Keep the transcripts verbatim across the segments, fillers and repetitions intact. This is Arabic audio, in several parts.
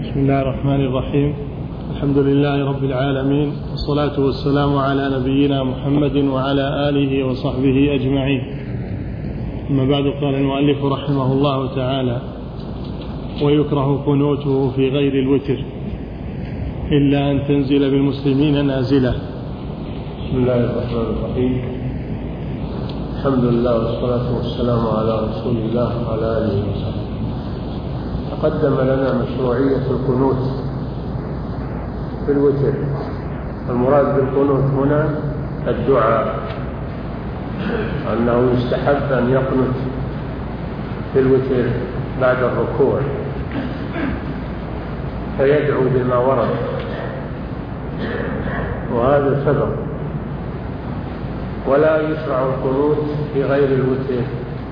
بسم الله الرحمن الرحيم. الحمد لله رب العالمين، والصلاة والسلام على نبينا محمد وعلى آله وصحبه أجمعين. أما بعد، قال المؤلف رحمه الله تعالى: ويكره قنوته في غير الوتر إلا أن تنزل بالمسلمين نازلة. بسم الله الرحمن الرحيم. الحمد لله والصلاة والسلام على رسول الله وعلى آله وصحبه. تقدم لنا مشروعية القنوت في الوتر. المراد بالقنوت هنا الدعاء، أنه يستحب أن يقنت في الوتر بعد الركوع فيدعو بما ورد، وهذا سبب. ولا يشرع القنوت في غير الوتر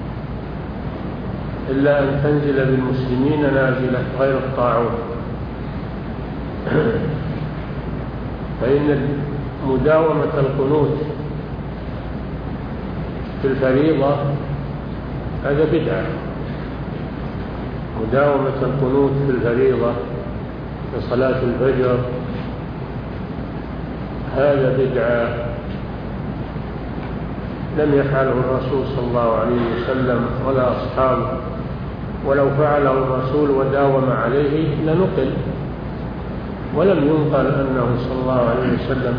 إلا أن تنزل بالمسلمين نازلة غير الطاعون، فإن مداومة القنوت في الفريضة هذا بدعة. مداومة القنوت في الفريضة في صلاة الفجر هذا بدعة لم يفعله الرسول صلى الله عليه وسلم ولا أصحابه، ولو فعله الرسول وداوم عليه لنقل، ولم ينقل أنه صلى الله عليه وسلم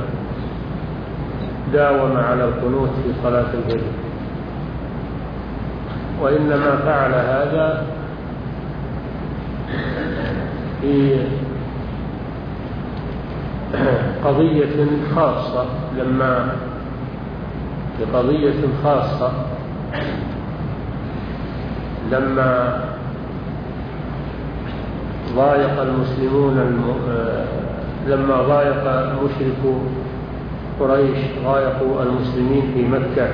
داوم على القنوت في صلاة الفجر، وإنما فعل هذا في قضية خاصة لما في قضية خاصة لما ضايق المسلمون الم... لما ضايق مشركو قريش ضايقوا المسلمين في مكة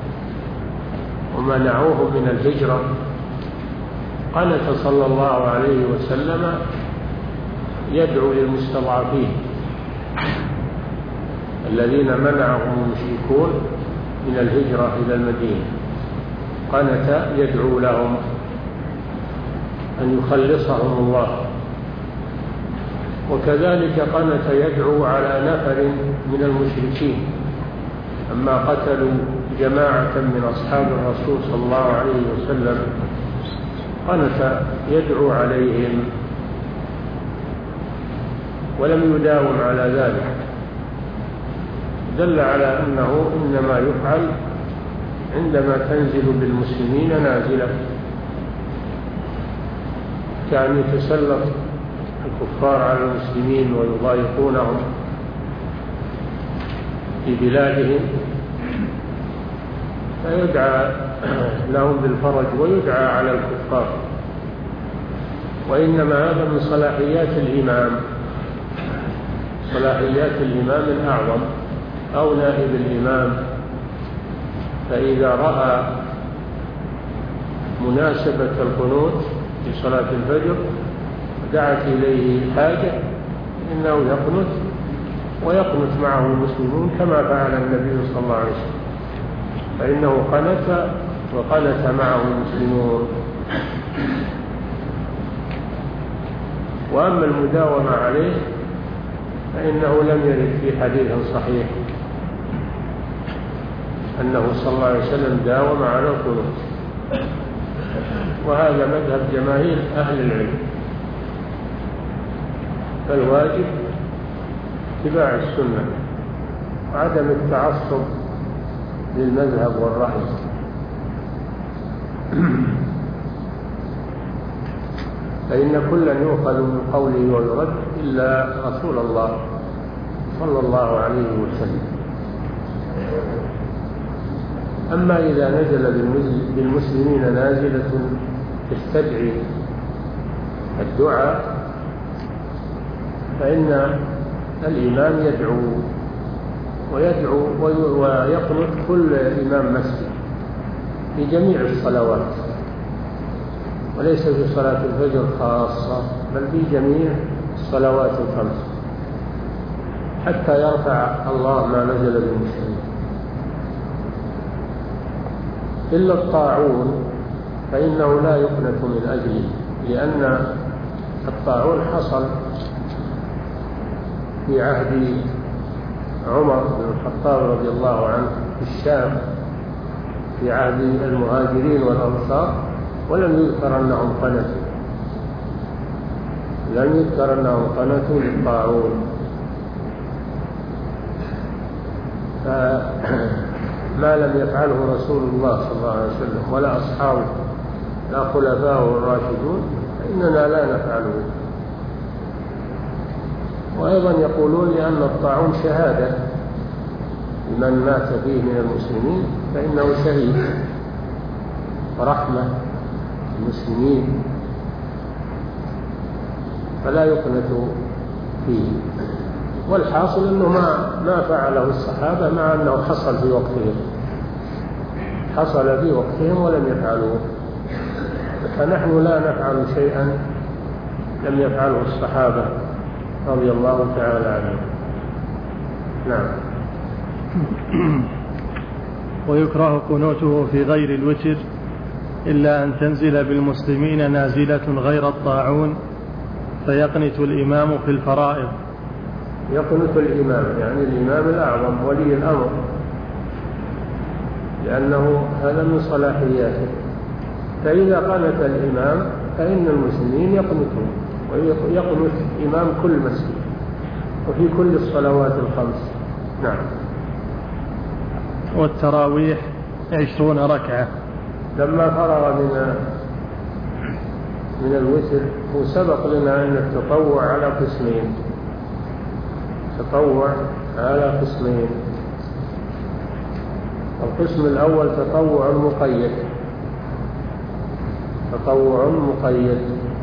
ومنعوهم من الهجرة، قنت صلى الله عليه وسلم يدعو للمستضعفين الذين منعهم المشركون من الهجرة إلى المدينة، قنت يدعو لهم أن يخلصهم الله. وكذلك قنت يدعو على نفر من المشركين أما قتلوا جماعة من أصحاب الرسول صلى الله عليه وسلم، قنت يدعو عليهم ولم يداوم على ذلك، دل على أنه إنما يفعل عندما تنزل بالمسلمين نازلة، كأن يتسلط الكفار على المسلمين ويضايقونهم في بلادهم فيدعى لهم بالفرج ويدعى على الكفار. وإنما هذا من صلاحيات الإمام، صلاحيات الإمام الأعظم أو نائب الإمام، فإذا رأى مناسبة القنوت في صلاة الفجر دعت إليه حاجة إنه يقنت، ويقنت معه المسلمون كما فعل النبي صلى الله عليه وسلم، فإنه قنت وقنت معه المسلمون. وأما المداومة عليه فإنه لم يرد في حديث صحيح أنه صلى الله عليه وسلم داوم على القنوت، وهذا مذهب جماهير أهل العلم. فالواجب اتباع السنة وعدم التعصب للمذهب والرأي. فإن كلا يؤخذ من قوله ويرد إلا رسول الله صلى الله عليه وسلم. أما إذا نزل بالمسلمين نازلة تستدعي الدعاء فإن الإمام يدعو ويدعو ويقنت كل إمام مسجد في جميع الصلوات، وليس في صلاة الفجر خاصة بل في جميع الصلوات الخمس حتى يرفع الله ما نزل بالمسلمين. إلا الطاعون فإنه لا يقنت من أجله، لأن الطاعون حصل في عهد عمر بن الخطاب رضي الله عنه في الشام في عهد المهاجرين والأنصار، ولم يذكر أنهم قنتوا لم يذكر أنهم قنتوا للطاعون. فما لم يفعله رسول الله صلى الله عليه وسلم ولا أصحابه لا خلفاءه الراشدون فإننا لا نفعله. وأيضا يقولون لأن الطاعون شهادة لمن مات فيه من المسلمين فإنه شهيد ورحمة المسلمين فلا يقنط فيه. والحاصل أنه ما ما فعله الصحابة مع أنه حصل في وقتهم حصل في وقتهم ولم يفعلوه، فنحن لا نفعل شيئا لم يفعله الصحابة رضي الله تعالى عنهم. نعم. ويكره قنوته في غير الوتر إلا أن تنزل بالمسلمين نازلة غير الطاعون فيقنت الإمام في الفرائض. يقنت الإمام يعني الإمام الأعظم ولي الأمر، لأنه هذا من صلاحياته. فإذا قنت الإمام فإن المسلمين يقنتون، ويقنت إمام كل مسجد وفي كل الصلوات الخمس. نعم. والتراويح عشرون ركعة. لما فرغ من من الوتر وسبق لنا أن التطوع على قسمين تطوع على قسمين القسم الأول تطوع مقيد تطوع مقيد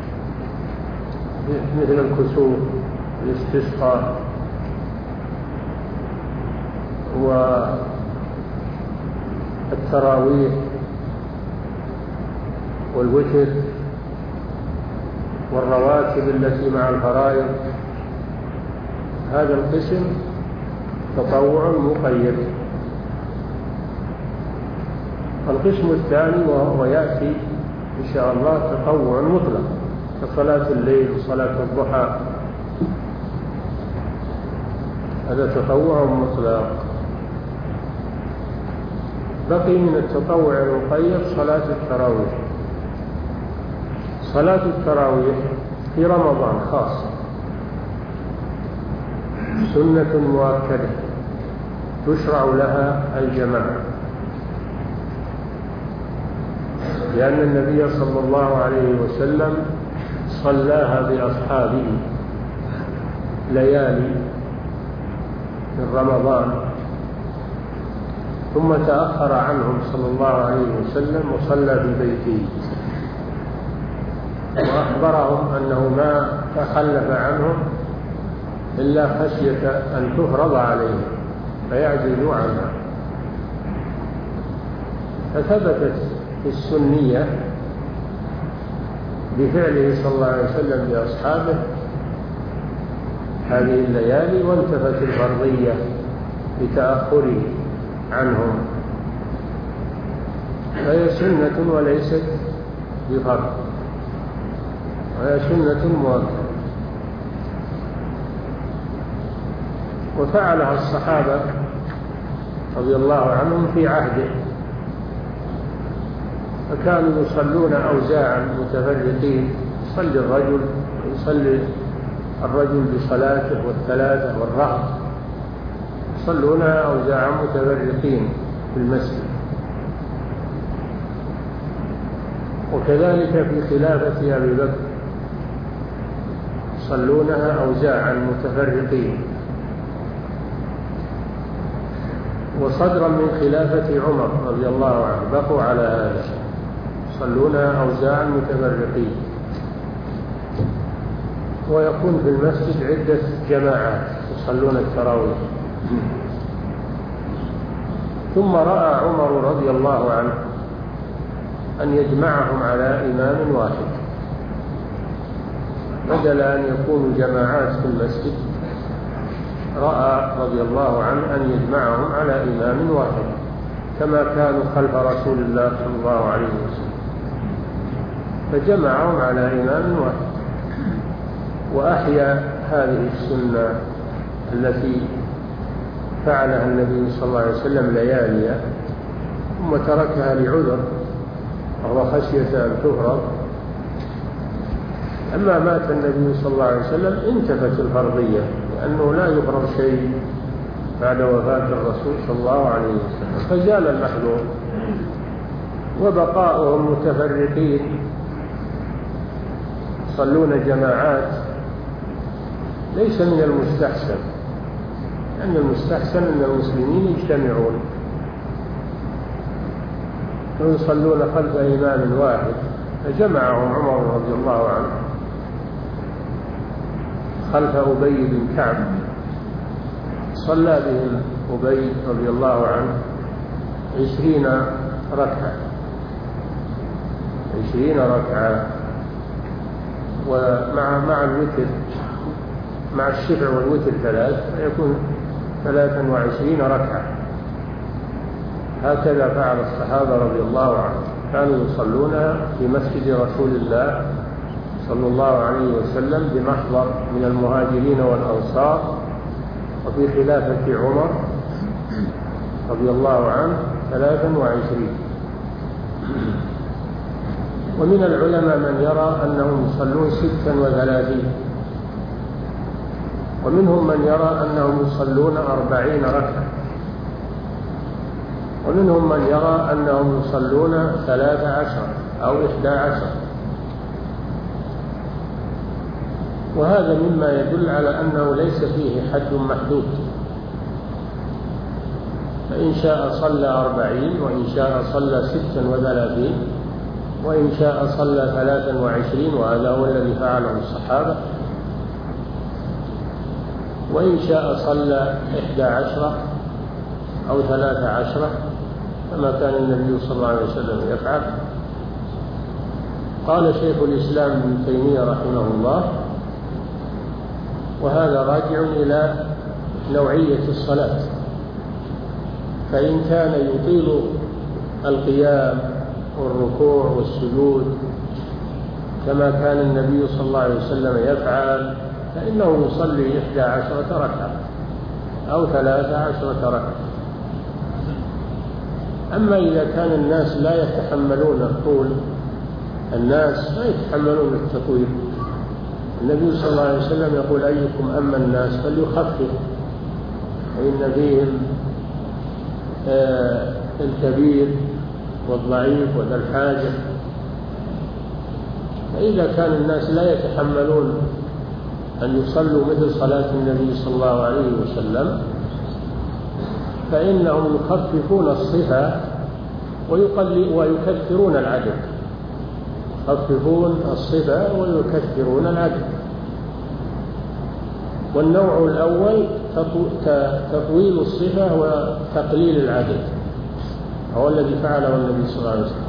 مثل الكسوف الاستسقاء والتراويح والوتر والرواتب التي مع الفرائض. هذا القسم تطوع مقيد. القسم الثاني وهو يأتي إن شاء الله تطوع مطلق كصلاة الليل وصلاة الضحى، هذا تطوع مطلق. بقي من التطوع المقيد صلاة التراويح. صلاة التراويح في رمضان خاصة سنة مؤكدة تشرع لها الجماعة، لأن النبي صلى الله عليه وسلم صلاها بأصحابه ليالي من رمضان، ثم تأخر عنهم صلى الله عليه وسلم وصلى في بيته، وأخبرهم أنه ما تخلف عنهم إلا خشية أن تفرض عليهم فيعجزوا عنها. فثبتت السنية بفعله صلى الله عليه وسلم لأصحابه هذه الليالي، وانتفت الفرضية بتأخره عنهم، فهي سنة وليست بفرض، وهي سنة مؤكدة. وفعلها الصحابة رضي الله عنهم في عهده، فكانوا يصلون أوزاعا متفرقين، يصلي الرجل ويصلي الرجل بصلاته والثلاثة والرهط، يصلونها أوزاعا متفرقين في المسجد. وكذلك في خلافة أبي بكر يصلونها أوزاعا متفرقين. وصدرا من خلافة عمر رضي الله عنه بقوا على هذا، يصلونها أوزاعا متفرقين. ويكون في المسجد عدة جماعات يصلون التراويح. ثم رأى عمر رضي الله عنه أن يجمعهم على إمام واحد، بدل أن يكونوا جماعات في المسجد، رأى رضي الله عنه أن يجمعهم على إمام واحد كما كانوا خلف رسول الله صلى الله عليه وسلم، فجمعهم على إمام واحد. وأحيا هذه السنة التي فعلها النبي صلى الله عليه وسلم لياليا ثم تركها لعذر وهو خشية أن تفرض. أما مات النبي صلى الله عليه وسلم انتفت الفرضية، لأنه لا يفرض شيء بعد وفاة الرسول صلى الله عليه وسلم، فزال المحذور. وبقاؤهم متفرقين يصلون جماعات ليس من المستحسن، لأن المستحسن أن المسلمين يجتمعون ويصلون خلف إمام واحد، فجمعهم عمر رضي الله عنه خلف أبي بن كعب، صلى بهم أبي رضي الله عنه عشرين ركعة عشرين ركعة ومع مع الوتر مع الشفع والوتر ثلاث فيكون ثلاثا وعشرين ركعة. هكذا فعل الصحابة رضي الله عنهم، كانوا يصلونها في مسجد رسول الله صلى الله عليه وسلم بمحضر من المهاجرين والأنصار، وفي خلافة عمر رضي الله عنه ثلاثا وعشرين. ومن العلماء من يرى أنهم يصلون ستا وثلاثين، ومنهم من يرى أنهم يصلون أربعين ركعة، ومنهم من يرى أنهم يصلون ثلاث عشر أو إحدى عشر. وهذا مما يدل على أنه ليس فيه حد محدود، فإن شاء صلى أربعين، وإن شاء صلى ستا وثلاثين، وإن شاء صلى ثلاثا وعشرين، وهذا هو الذي فعله الصحابة، وإن شاء صلى إحدى عشرة أو ثلاث عشرة كما كان النبي صلى الله عليه وسلم يفعل. قال شيخ الإسلام ابن تيمية رحمه الله: وهذا راجع إلى نوعية الصلاة، فإن كان يطيل القيام والركوع والسجود كما كان النبي صلى الله عليه وسلم يفعل فإنه يصلي إحدى عشرة ركعة أو ثلاث عشرة ركعة. أما إذا كان الناس لا يتحملون الطول، الناس لا يتحملون التطويل، النبي صلى الله عليه وسلم يقول: أيكم أما الناس فليخفف، فإن فيهم آه الكبير والضعيف وذا الحاجة. فإذا كان الناس لا يتحملون أن يصلوا مثل صلاة النبي صلى الله عليه وسلم فإنهم يخففون الصفة ويكثرون العدد، يخففون الصفة ويكثرون العدد. والنوع الأول تطويل الصفة وتقليل العدد، هو الذي فعله النبي صلى الله عليه وسلم،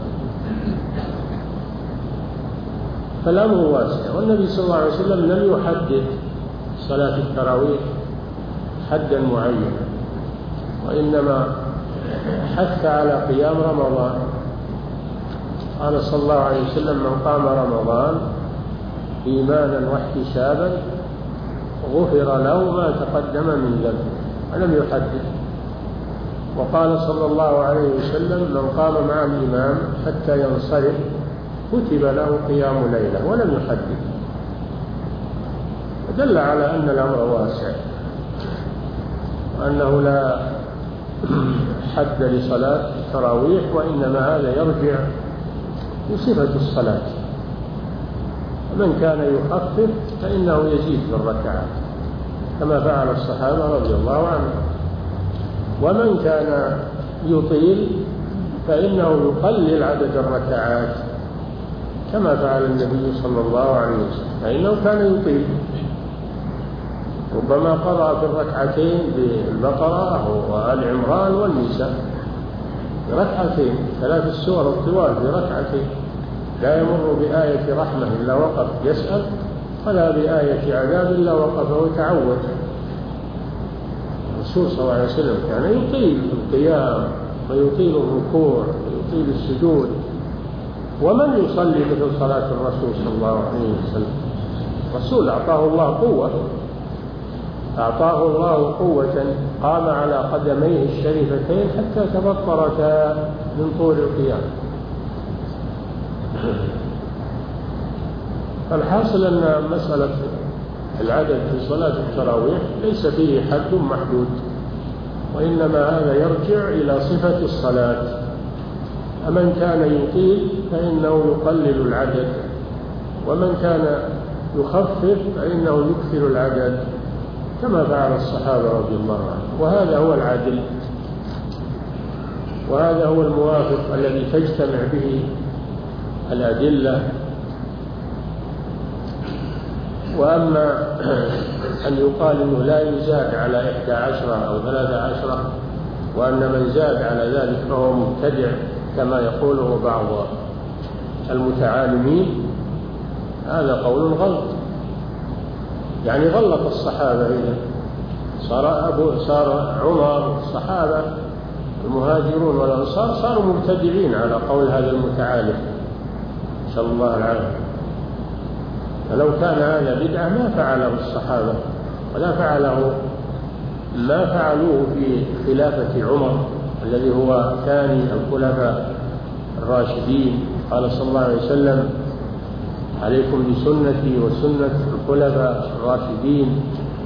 فالأمر واسع. والنبي صلى الله عليه وسلم لم يحدد صلاة التراويح حدا معينا، وإنما حث على قيام رمضان. قال صلى الله عليه وسلم: من قام رمضان إيمانا واحتسابا غفر له ما تقدم من ذنبه، ولم يحدد. وقال صلى الله عليه وسلم: من قام مع الإمام حتى ينصرف كتب له قيام ليلة، ولم يحدد. ودل على أن الأمر واسع، وأنه لا حد لصلاة التراويح، وإنما هذا يرجع لصفة الصلاة. ومن كان يخفف فإنه يزيد في الركعات كما فعل الصحابة رضي الله عنهم، ومن كان يطيل فإنه يقلل عدد الركعات كما فعل النبي صلى الله عليه وسلم، فإنه كان يطيل، ربما قرأ في الركعتين بالبقرة وآل عمران والنساء بركعتين، ثلاث السور الطوال في ركعتين، لا يمر بآية رحمة إلا وقف يسأل، ولا بآية عذاب إلا وقف وتعوذ. الرسول صلى الله عليه وسلم كان يطيل القيام ويطيل الركوع ويطيل السجود. ومن يصلي مثل صلاة الرسول صلى الله عليه وسلم؟ الرسول أعطاه الله قوة، أعطاه الله قوة قام على قدميه الشريفتين حتى تبطرتا من طول القيام. الحاصل أن مسألة العدد في صلاة التراويح ليس فيه حد محدود، وإنما هذا يرجع إلى صفة الصلاة. فمن كان يطيل فإنه يقلل العدد، ومن كان يخفف فإنه يكثر العدد كما فعل الصحابة رضي الله عنهم. وهذا هو العدل، وهذا هو الموافق الذي تجتمع به الأدلة. وأما أن يقال أنه لا يزاد على إحدى عشرة أو ثلاثة عشرة، وأن من زاد على ذلك فهو مبتدع كما يقوله بعض المتعالمين، هذا قول غلط. يعني غلط الصحابة إذا صار أبو صار عمر والصحابة المهاجرون والأنصار صاروا مبتدعين على قول هذا المتعالم، نسأل الله العافية. فلو كان هذا بدعة ما فعله الصحابة ولا فعله ما فعلوه في خلافة عمر الذي هو ثاني الخلفاء الراشدين. قال صلى الله عليه وسلم: عليكم بسنتي وسنة الخلفاء الراشدين.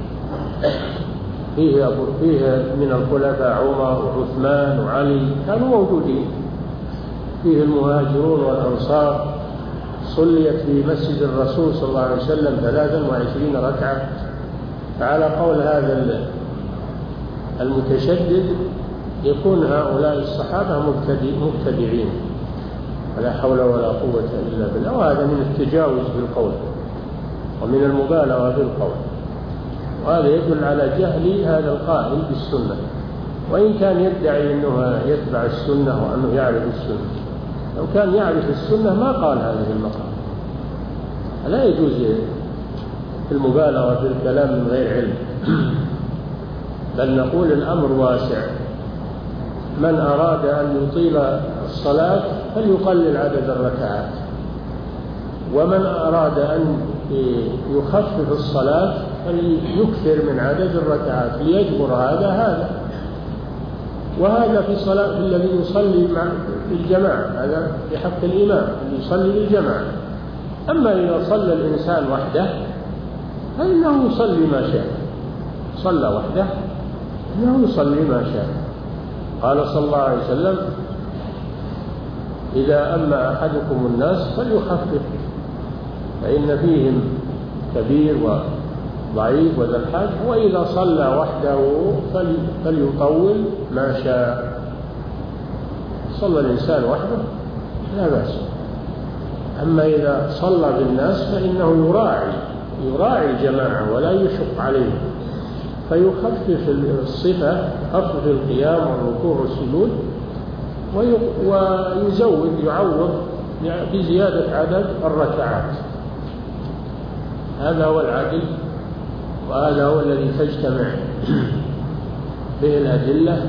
فيه, فيه من الخلفاء عمر وعثمان وعلي كانوا موجودين، فيه المهاجرون والأنصار. صليت في مسجد الرسول صلى الله عليه وسلم ثلاثا وعشرين ركعة. فعلى قول هذا المتشدد يكون هؤلاء الصحابة مبتدعين، ولا حول ولا قوة إلا بالله. وهذا من التجاوز بالقول ومن المبالغة بالقول، وهذا يدل على جهل هذا القائل بالسنة، وإن كان يدعي أنه يتبع السنة وأنه يعرف السنة. لو كان يعرف السنة ما قال هذه المقام. لا يجوز المبالغة في الكلام من غير علم، بل نقول الأمر واسع. من أراد أن يطيل الصلاة فليقلل عدد الركعات، ومن أراد أن يخفف الصلاة فليكثر من عدد الركعات ليجبر هذا هذا. وهذا في صلاة الذي يصلي مع الجماعة، هذا في حق الإمام الذي يصلي للجماعة. أما إذا صلى الإنسان وحده فإنه يصلي ما شاء، صلى وحده إنه يصلي ما شاء. قال صلى الله عليه وسلم: إذا أما أحدكم الناس فليخفف، فإن فيهم كبير وضعيف وذا الحاجة، وإذا صلى وحده فليطول ما شاء. صلى الإنسان وحده لا بأس. أما إذا صلى بالناس فإنه يراعي يراعي الجماعة ولا يشق عليهم، فيخفف الصفة، خفف القيام والركوع والسجود، ويزود يعوض بزيادة عدد الركعات. هذا هو العدل، وهذا هو الذي تجتمع به الأدلة.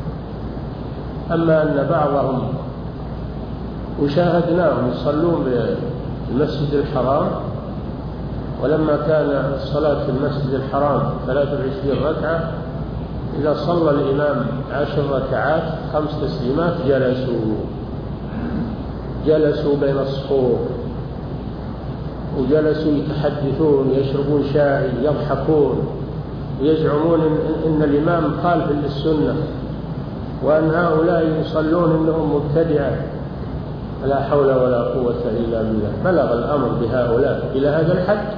أما أن بعضهم وشاهدناهم يصلون بالمسجد الحرام، ولما كان الصلاة في المسجد الحرام ثلاثة وعشرين ركعة، إذا صلى الإمام عشر ركعات خمس تسليمات جلسوا جلسوا بين الصفوف، وجلسوا يتحدثون، يشربون شاي، يضحكون، ويزعمون إن الإمام خالف للسنة، وأن هؤلاء يصلون إنهم مبتدعة. لا حول ولا قوة إلا بالله. بلغ الأمر بهؤلاء إلى هذا الحد.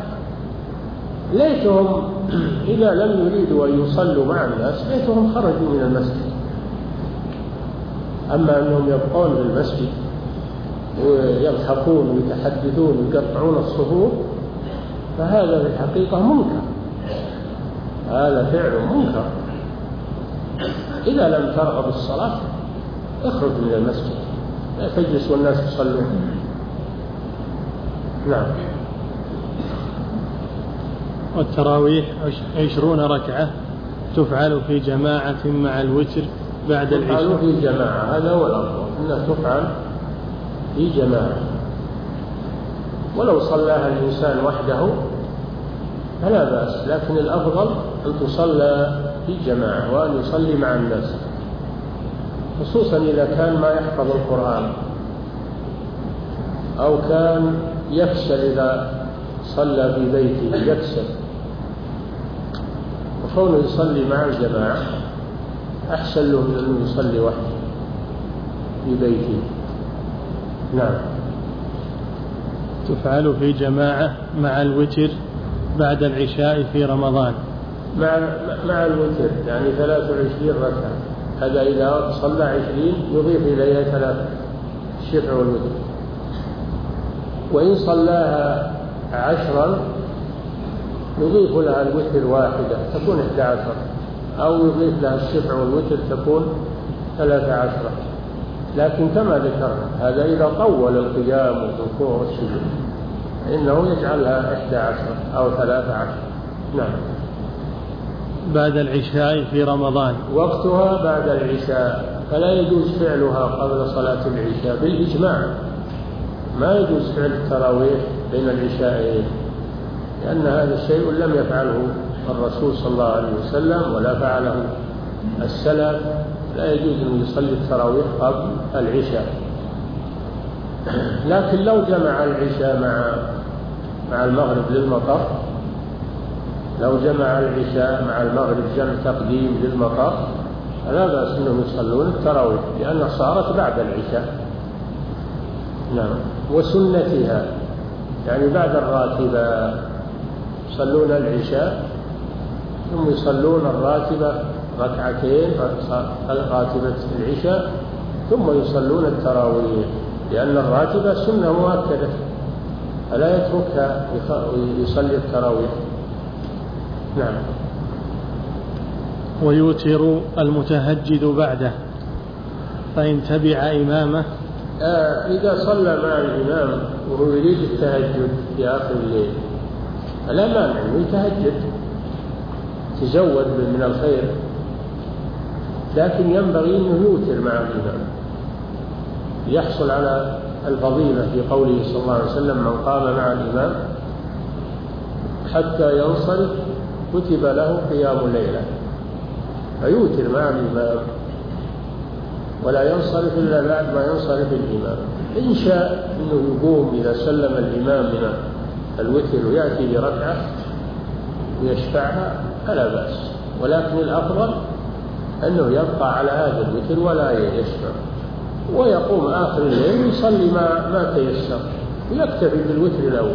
ليتهم إذا لم يريدوا أن يصلوا مع الناس ليتهم خرجوا من المسجد. أما أنهم يبقون في المسجد ويضحكون ويتحدثون ويقطعون الصفوف فهذا في الحقيقة منكر، هذا فعل منكر. إذا لم ترغب الصلاة اخرج من المسجد، لا تجلس والناس يصلون. نعم. والتراويح عشرون ركعة تفعل في جماعة مع الوتر بعد العشاء. تفعل في جماعة، هذا هو الأفضل، أنها تفعل في جماعة. ولو صلاها الإنسان وحده فلا بأس، لكن الأفضل أن تصلى في جماعة وأن يصلي مع الناس، خصوصا إذا كان ما يحفظ القرآن أو كان يكسل إذا صلى في بيته يكسل، وكونه يصلي مع الجماعة أحسن له من أنه يصلي وحده في بيته. نعم. تفعل في جماعة مع الوتر بعد العشاء في رمضان. مع مع الوتر يعني ثلاث وعشرين ركعة، هذا إذا صلى عشرين يضيف إليها ثلاثة، الشفع والوتر. وإن صلاها عشرا يضيف لها الوتر واحدة تكون إحدى عشر، أو يضيف لها الشفع والوتر تكون ثلاثة عشر. لكن كما ذكرنا هذا إذا طول القيام والركوع والسجود إنه يجعلها إحدى عشر أو ثلاثة عشر. نعم. بعد العشاء في رمضان. وقتها بعد العشاء، فلا يجوز فعلها قبل صلاة العشاء بالإجماع، ما يجوز فعل التراويح بين العشاءين، لأن هذا الشيء لم يفعله الرسول صلى الله عليه وسلم ولا فعله السلف، لا يجوز أن يصلي التراويح قبل العشاء. لكن لو جمع العشاء مع مع المغرب للمطر، لو جمع العشاء مع المغرب جمع تقديم للمطر فلا بأس أنهم يصلون التراويح، لأنها صارت بعد العشاء. نعم. وسنتها يعني بعد الراتبة يصلون العشاء ثم يصلون الراتبة ركعتين راتبة العشاء ثم يصلون التراويح، لأن الراتبة سنة مؤكدة فلا يتركها ويصلي التراويح. نعم. ويوتر المتهجد بعده فإن تبع إمامه. آه إذا صلى مع الإمام وهو يريد التهجد في آخر الليل فلا مانع أنه يتهجد، تزود من الخير، لكن ينبغي أنه يوتر مع الإمام يحصل على الفضيلة في قوله صلى الله عليه وسلم: من قام مع الإمام حتى ينصرف كتب له قيام الليلة. فيوتر مع الإمام ولا ينصرف إلا بعد ما ينصرف الإمام. إن شاء أنه يقوم إذا سلم الإمام من الوتر ويأتي بركعة ويشفعها فلا بأس، ولكن الأفضل أنه يبقى على هذا الوتر ولا يشفع، ويقوم آخر الليل ويصلي ما, ما تيسر ويكتفي بالوتر الأول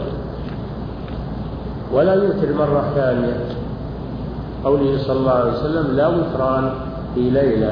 ولا يوتر مرة ثانية. قوله صلى الله عليه وسلم: لا وتران في ليلة.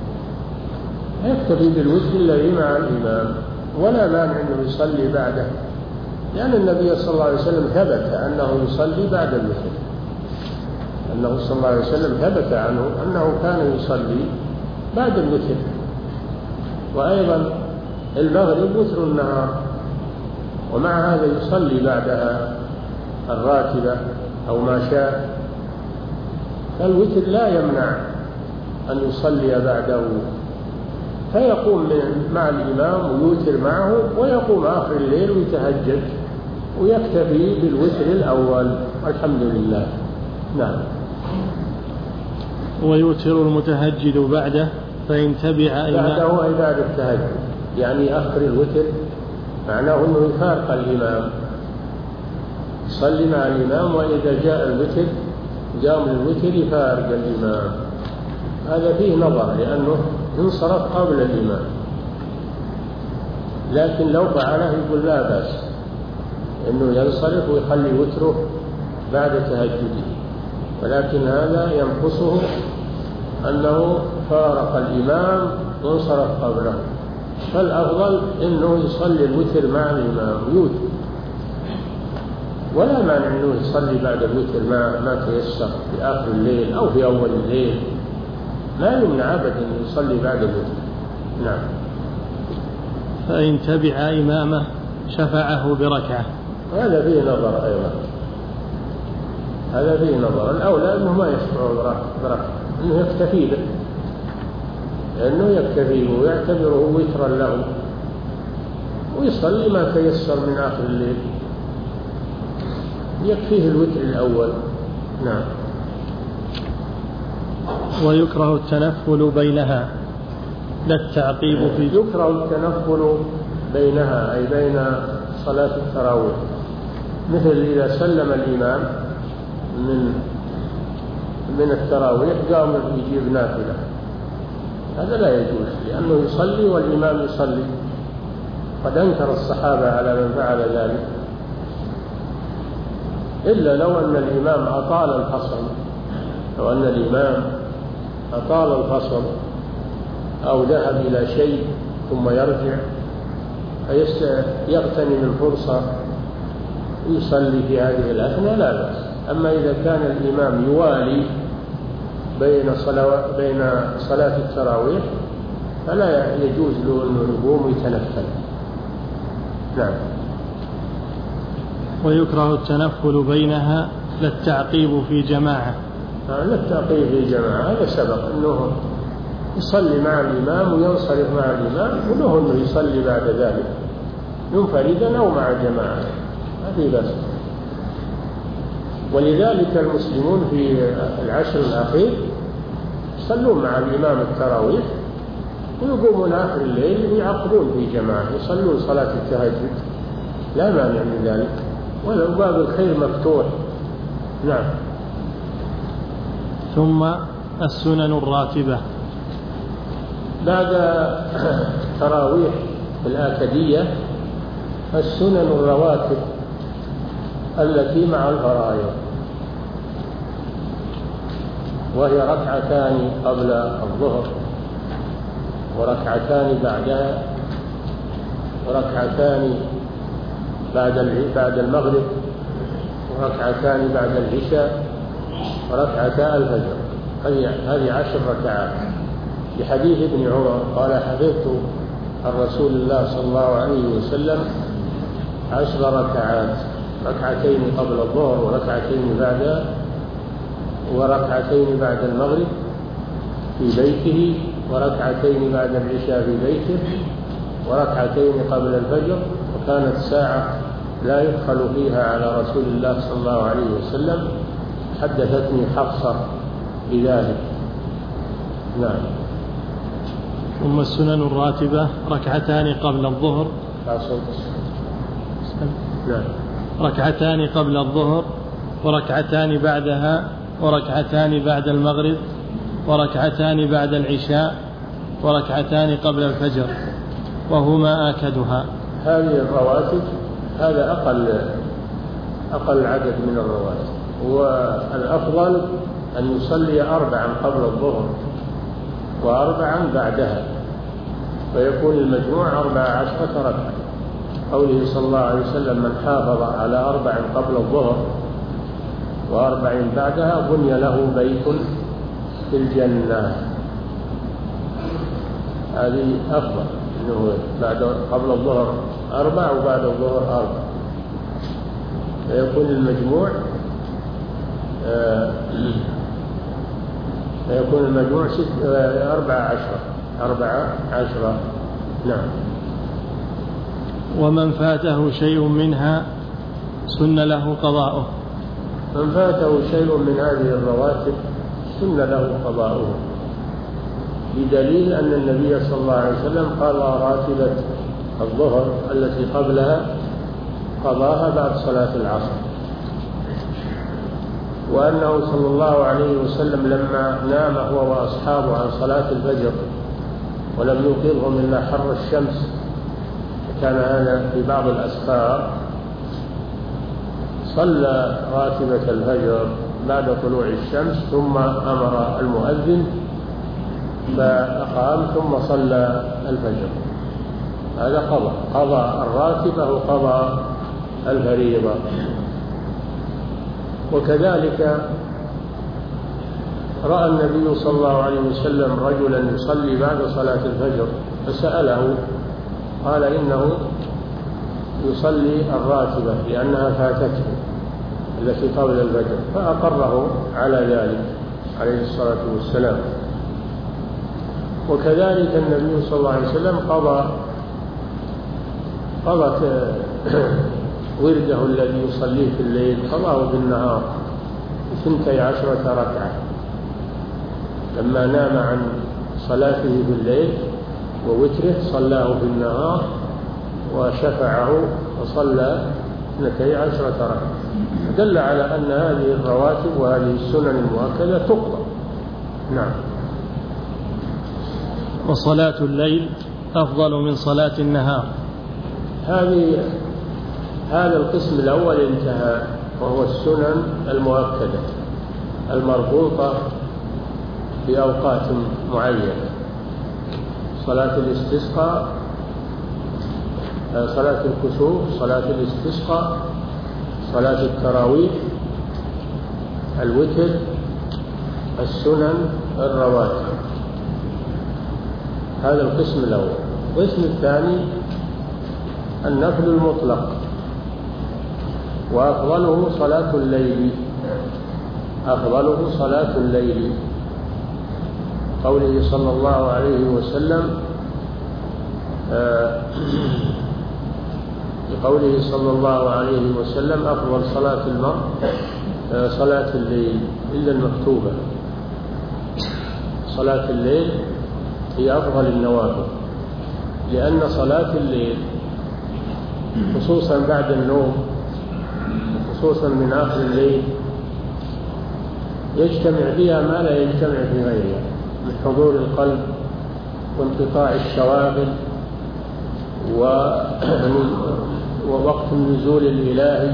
يكتفي بالوتر الذي مع الإمام، ولا مانع أنه يصلي بعده، لأن النبي صلى الله عليه وسلم ثبت أنه يصلي بعد الوتر، أنه صلى الله عليه وسلم ثبت عنه أنه كان يصلي بعد الوتر. وأيضا المغرب وتر النهار، ومع هذا يصلي بعدها الراتبة أو ما شاء، فالوتر لا يمنع أن يصلي بعده، فيقوم مع الإمام ويوتر معه ويقوم آخر الليل ويتهجد ويكتفي بالوتر الأول. الحمد لله. نعم. ويوتر المتهجد بعده فإن تبع إمام. بعده أي بعد التهجد، يعني آخر الوتر، معناه أنه يفارق الإمام، يصلي مع الإمام، وإذا جاء الوتر قام الوتر يفارق الإمام. هذا فيه نظر لأنه انصرف قبل الإمام، لكن لو فعله يقول لا بأس أنه ينصرف ويخلي وتره بعد تهجده، ولكن هذا ينقصه أنه فارق الإمام وانصرف قبله. فالأفضل أنه يصلي الوتر مع الإمام ويوتر، ولا مانع أنه يصلي بعد الوتر ما, ما تيسر في آخر الليل أو في أول الليل، لا يمنع أبدا أن يصلي بعد الوتر. نعم. فإن تبع إمامه شفعه بركعة. هذا فيه نظر أيضا، هذا فيه نظر. الأولى أنه ما يشفعه بركعة، أنه يكتفي به، لأنه يكتفي به ويعتبره وترا له ويصلي ما تيسر من آخر الليل. يكفيه الوتر الأول. نعم. ويكره التنفل بينها لا التعقيب في يكره التنفل بينها أي بين صلاة التراويح، مثل إذا سلم الإمام من من التراويح قام يجيب نافلة، هذا لا يجوز، لأنه يصلي والإمام يصلي. قد أنكر الصحابة على من فعل ذلك، إلا لو أن الإمام أطال الفصل، لو أن الإمام أطال الفصل أو ذهب إلى شيء ثم يرجع فيغتنم الفرصة يصلي في هذه الأثناء لا بأس. أما إذا كان الإمام يوالي بين صلوات بين صلاة التراويح فلا يجوز له أن يقوم ويتنفل. نعم. ويكره التنفل بينها لا التعقيب في جماعة. لا التعقيب في جماعة هذا سبق أنه يصلي مع الإمام وينصرف مع الإمام، وله أنه يصلي بعد ذلك منفردا أو مع جماعة، ما في بأس. ولذلك المسلمون في العشر الأخير يصلون مع الإمام التراويح ويقومون آخر الليل ويعقبون في جماعة، يصلون صلاة التهجد، لا مانع من ذلك، ولو باب الخير مفتوح. نعم. ثم السنن الراتبة بعد تراويح الآكدية السنن الرواتب التي مع الفرائض، وهي ركعتان قبل الظهر وركعتان بعدها وركعتان بعد بعد المغرب وركعتان بعد العشاء وركعتا الفجر. هذه هذه عشر ركعات. لحديث ابن عمر قال: حفظت عن رسول الله صلى الله عليه وسلم عشر ركعات، ركعتين قبل الظهر وركعتين بعدها وركعتين بعد المغرب في بيته وركعتين بعد العشاء في بيته وركعتين قبل الفجر. وكانت ساعة لا يدخل فيها على رسول الله صلى الله عليه وسلم. حدثتني حفصة بذلك. نعم. ثم السنن الراتبة ركعتان قبل الظهر نعم. ركعتان قبل الظهر وركعتان بعدها وركعتان بعد المغرب وركعتان بعد العشاء وركعتان قبل الفجر، وهما آكدها. هذه الرواتب هذا أقل أقل عدد من الرواتب، والأفضل أن يصلي أربعا قبل الظهر وأربعا بعدها، فيكون المجموع أربع عشرة ركعة. قوله صلى الله عليه وسلم: من حافظ على أربع قبل الظهر وأربع بعدها بني له بيت في الجنة. هذه أفضل، إنه بعد قبل الظهر أربع وبعد الظهر أربع، فيكون المجموع آه فيكون المجموع ست آه أربع عشرة أربع عشرة. نعم. ومن فاته شيء منها سن له قضاؤه. من فاته شيء من هذه الرواتب سن له قضاؤه، بدليل أن النبي صلى الله عليه وسلم قال: راتبة الظهر التي قبلها قضاها بعد صلاة العصر. وأنه صلى الله عليه وسلم لما نام هو وأصحابه عن صلاة الفجر ولم يوقظهم إلا حر الشمس، كان هذا في بعض الأسفار، صلى راتبة الفجر بعد طلوع الشمس ثم أمر المؤذن فأقام ثم صلى الفجر. هذا قضى قضى الراتبة وقضى الفريضة. وكذلك رأى النبي صلى الله عليه وسلم رجلا يصلي بعد صلاة الفجر فسأله، قال: إنه يصلي الراتبة لأنها فاتته التي قبل الفجر، فأقره على ذلك عليه الصلاة والسلام. وكذلك النبي صلى الله عليه وسلم قضى قضى ورده الذي يصليه في الليل قضاه بالنهار اثنتي عشرة ركعة، لما نام عن صلاته بالليل ووتره صلاه بالنهار وشفعه وصلى اثنتي عشرة ركعة، دل على أن هذه الرواتب وهذه السنن المؤكدة تقضى. نعم. وصلاة الليل أفضل من صلاة النهار. هذه هذا القسم الأول انتهى، وهو السنن المؤكدة المربوطة بأوقات معينة: صلاة الاستسقاء، صلاة الكسوف، صلاة الاستسقاء، صلاة التراويح، الوتر، السنن الرواتب. هذا القسم الأول. القسم الثاني النفل المطلق، وأفضله صلاة الليل، أفضله صلاة الليل، قوله صلى الله عليه وسلم لقوله صلى الله عليه وسلم: أفضل صلاة المرء صلاة الليل إلا المكتوبة. صلاة الليل هي أفضل النوافل، لأن صلاة الليل خصوصا بعد النوم، خصوصا من آخر الليل، يجتمع بها ما لا يجتمع في غيرها من حضور القلب وانقطاع الشواغل ووقت النزول الإلهي،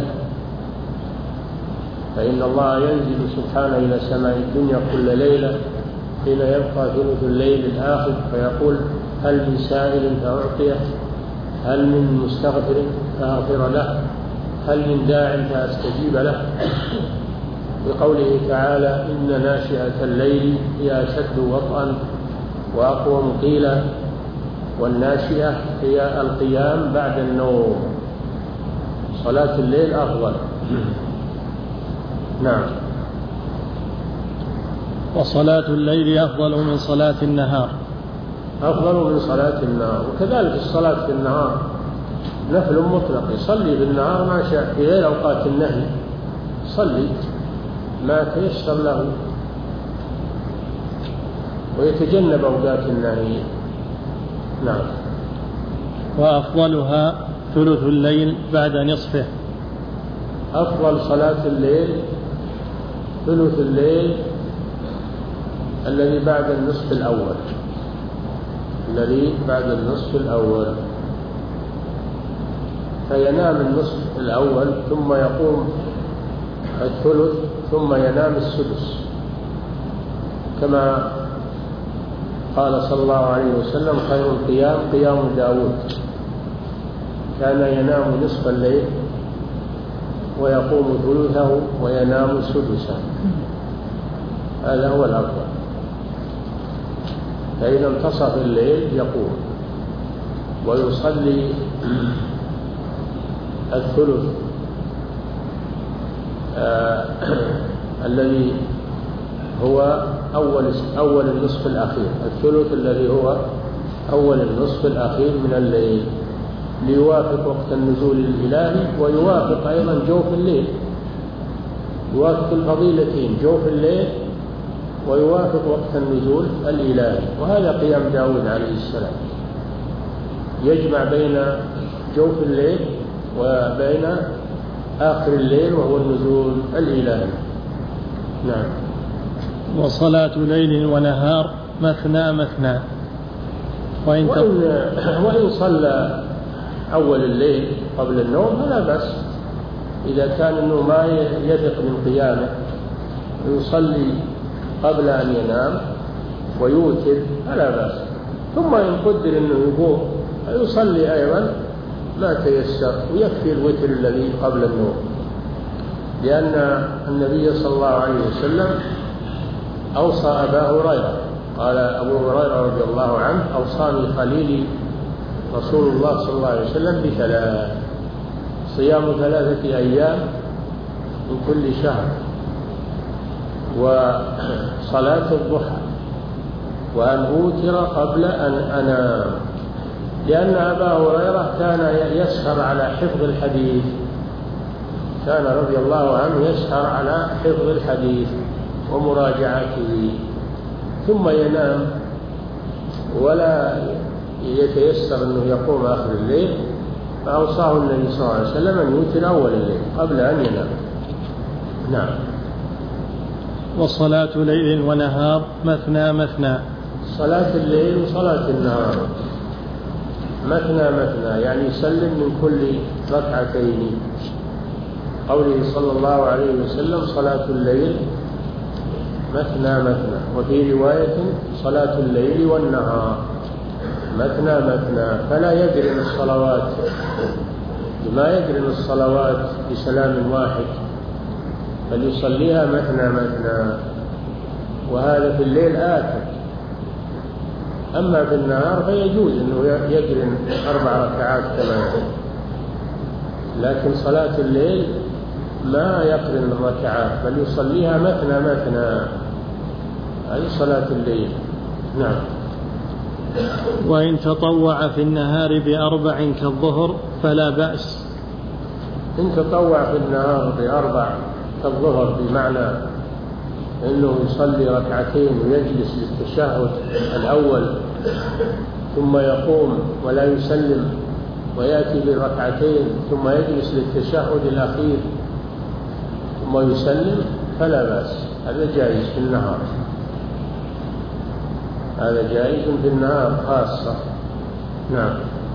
فإن الله ينزل سبحانه إلى سماء الدنيا كل ليلة حين يبقى ثلث الليل الآخر فيقول: هل من سائل فأعطيه، هل من مستغفر فأغفر له، هل من داع فأستجيب له. بقوله تعالى: إن ناشئة الليل هي أشد وطئا وأقوم قيلا. والناشئة هي القيام بعد النوم. صلاة الليل أفضل. نعم. وصلاة الليل أفضل من صلاة النهار. أفضل من صلاة النهار. وكذلك الصلاة في النهار نفل مطلق، يصلي بالنهار ما شاء في غير أوقات النهي، صلي ما تيسر له ويتجنب أوقات النهي. نعم. وأفضلها ثلث الليل بعد نصفه. أفضل صلاة الليل ثلث الليل الذي بعد النصف الأول، الذي بعد النصف الأول، فينام النصف الأول ثم يقوم الثلث ثم ينام السدس، كما قال صلى الله عليه وسلم: خير القيام قيام داود، كان ينام نصف الليل ويقوم ثلثه وينام سدسه. هذا هو الأفضل. فإذا انتصف الليل يقوم ويصلي الثلث آه الذي هو أول أول النصف الأخير، الثلث الذي هو أول النصف الأخير من الليل، ليوافق وقت النزول الإلهي ويوافق أيضا جوف الليل، يوافق الفضيلتين، جوف الليل ويوافق وقت النزول الإلهي. وهذا قيام داود عليه السلام، يجمع بين جوف الليل وبين آخر الليل وهو النزول الإلهي. نعم. وصلاة ليل ونهار مثنى مثنى. وإن, وإن صلى أول الليل قبل النوم فلا بأس، إذا كان أنه ما يثق من قيامه ويصلي قبل أن ينام ويوتر فلا بأس. ثم إن قدر أنه يقوم فيصلي أيضا ما تيسر، ويكفي الوتر الذي قبل النوم، لأن النبي صلى الله عليه وسلم أوصى أبا هريرة، قال أبو هريرة رضي الله عنه: أوصاني خليلي رسول الله صلى الله عليه وسلم بثلاث: صيام ثلاثة أيام من كل شهر، وصلاة الضحى، وأن أوتر قبل أن أنام. لأن أبا هريرة كان يسهر على حفظ الحديث كان رضي الله عنه يسهر على حفظ الحديث ومراجعته ثم ينام ولا يتيسر أنه يقوم آخر الليل، فأوصاه النبي صلى الله عليه وسلم أن يوتر أول الليل قبل أن ينام. نعم. وصلاة ليل ونهار مثنى مثنى. صلاة الليل وصلاة النهار مثنى مثنى، يعني يسلم من كل ركعتين. قوله صلى الله عليه وسلم صلاة الليل مثنى مثنى، وفي رواية صلاة الليل والنهار مثنى مثنى، فلا يقرن الصلوات ما يقرن الصلوات بسلام واحد، بل يصليها مثنى مثنى، وهذا في الليل آكد. أما في النهار فيجوز أنه يقرن أربع ركعات كما، لكن صلاة الليل ما يقرن الركعات بل يصليها مثنى مثنى، هذه صلاة الليل. نعم. وإن تطوع في النهار بأربع كالظهر فلا بأس. إن تطوع في النهار بأربع كالظهر بمعنى أنه يصلي ركعتين ويجلس للتشهد الأول ثم يقوم ولا يسلم ويأتي بالركعتين ثم يجلس للتشهد الأخير ثم يسلم فلا بأس، هذا جائز في النهار، هذا جائز في النهار خاصة. نعم.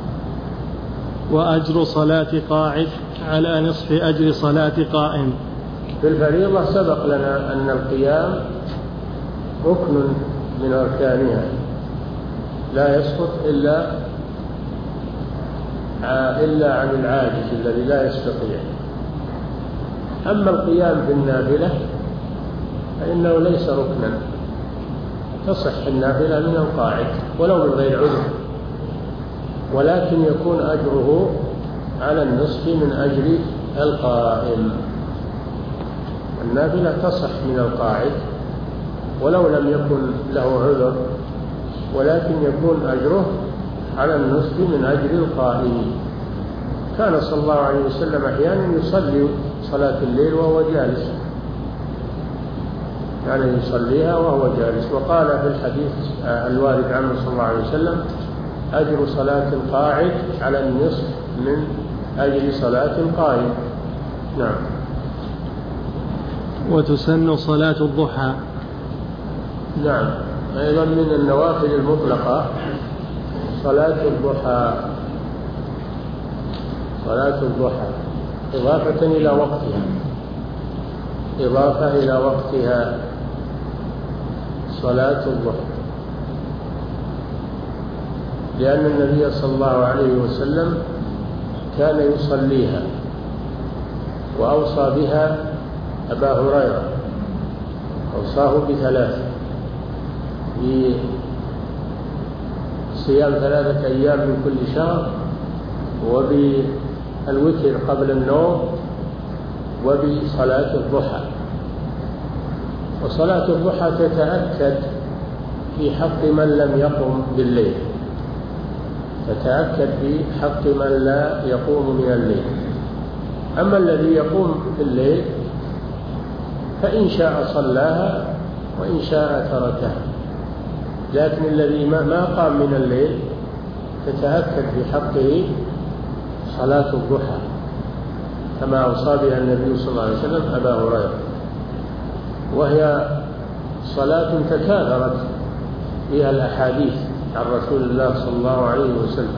وأجر صلاة قاعد على نصف أجر صلاة قائم. في الفريضة سبق لنا أن القيام ركن من أركانها لا يسقط إلا إلا عن العاجز الذي لا يستطيع. أما القيام في النافلة فإنه ليس ركنا، تصح النافلة من القاعد ولو من غير عذر، ولكن يكون أجره على النصف من أجر القائم. النافلة تصح من القاعد ولو لم يكن له عذر، ولكن يكون أجره على النصف من أجر القائم. كان صلى الله عليه وسلم أحيانا يصلي صلاة الليل وهو جالس، يعني يصليها وهو جالس. وقال في الحديث الوارد عنه صلى الله عليه وسلم أجر صلاة القاعد على النصف من أجر صلاة القائم. نعم. وتسن صلاة الضحى. نعم، أيضا من النوافل المطلقة صلاة الضحى. صلاة الضحى إضافة إلى وقتها، إضافة إلى وقتها صلاة الضحى، لأن النبي صلى الله عليه وسلم كان يصليها وأوصى بها أبا هريرة، أوصاه بثلاث: بصيام ثلاثة أيام من كل شهر، وبالوتر قبل النوم، وبصلاة الضحى. وصلاة الضحى تتأكد في حق من لم يقم بالليل، تتأكد في حق من لا يقوم من الليل. أما الذي يقوم في الليل فإن شاء صلاها وإن شاء تركها، لكن الذي ما قام من الليل تتأكد في حقه صلاة الضحى كما أوصى بها النبي صلى الله عليه وسلم أبا هريرة، وهي صلاة تكاثرت فيها الأحاديث عن رسول الله صلى الله عليه وسلم،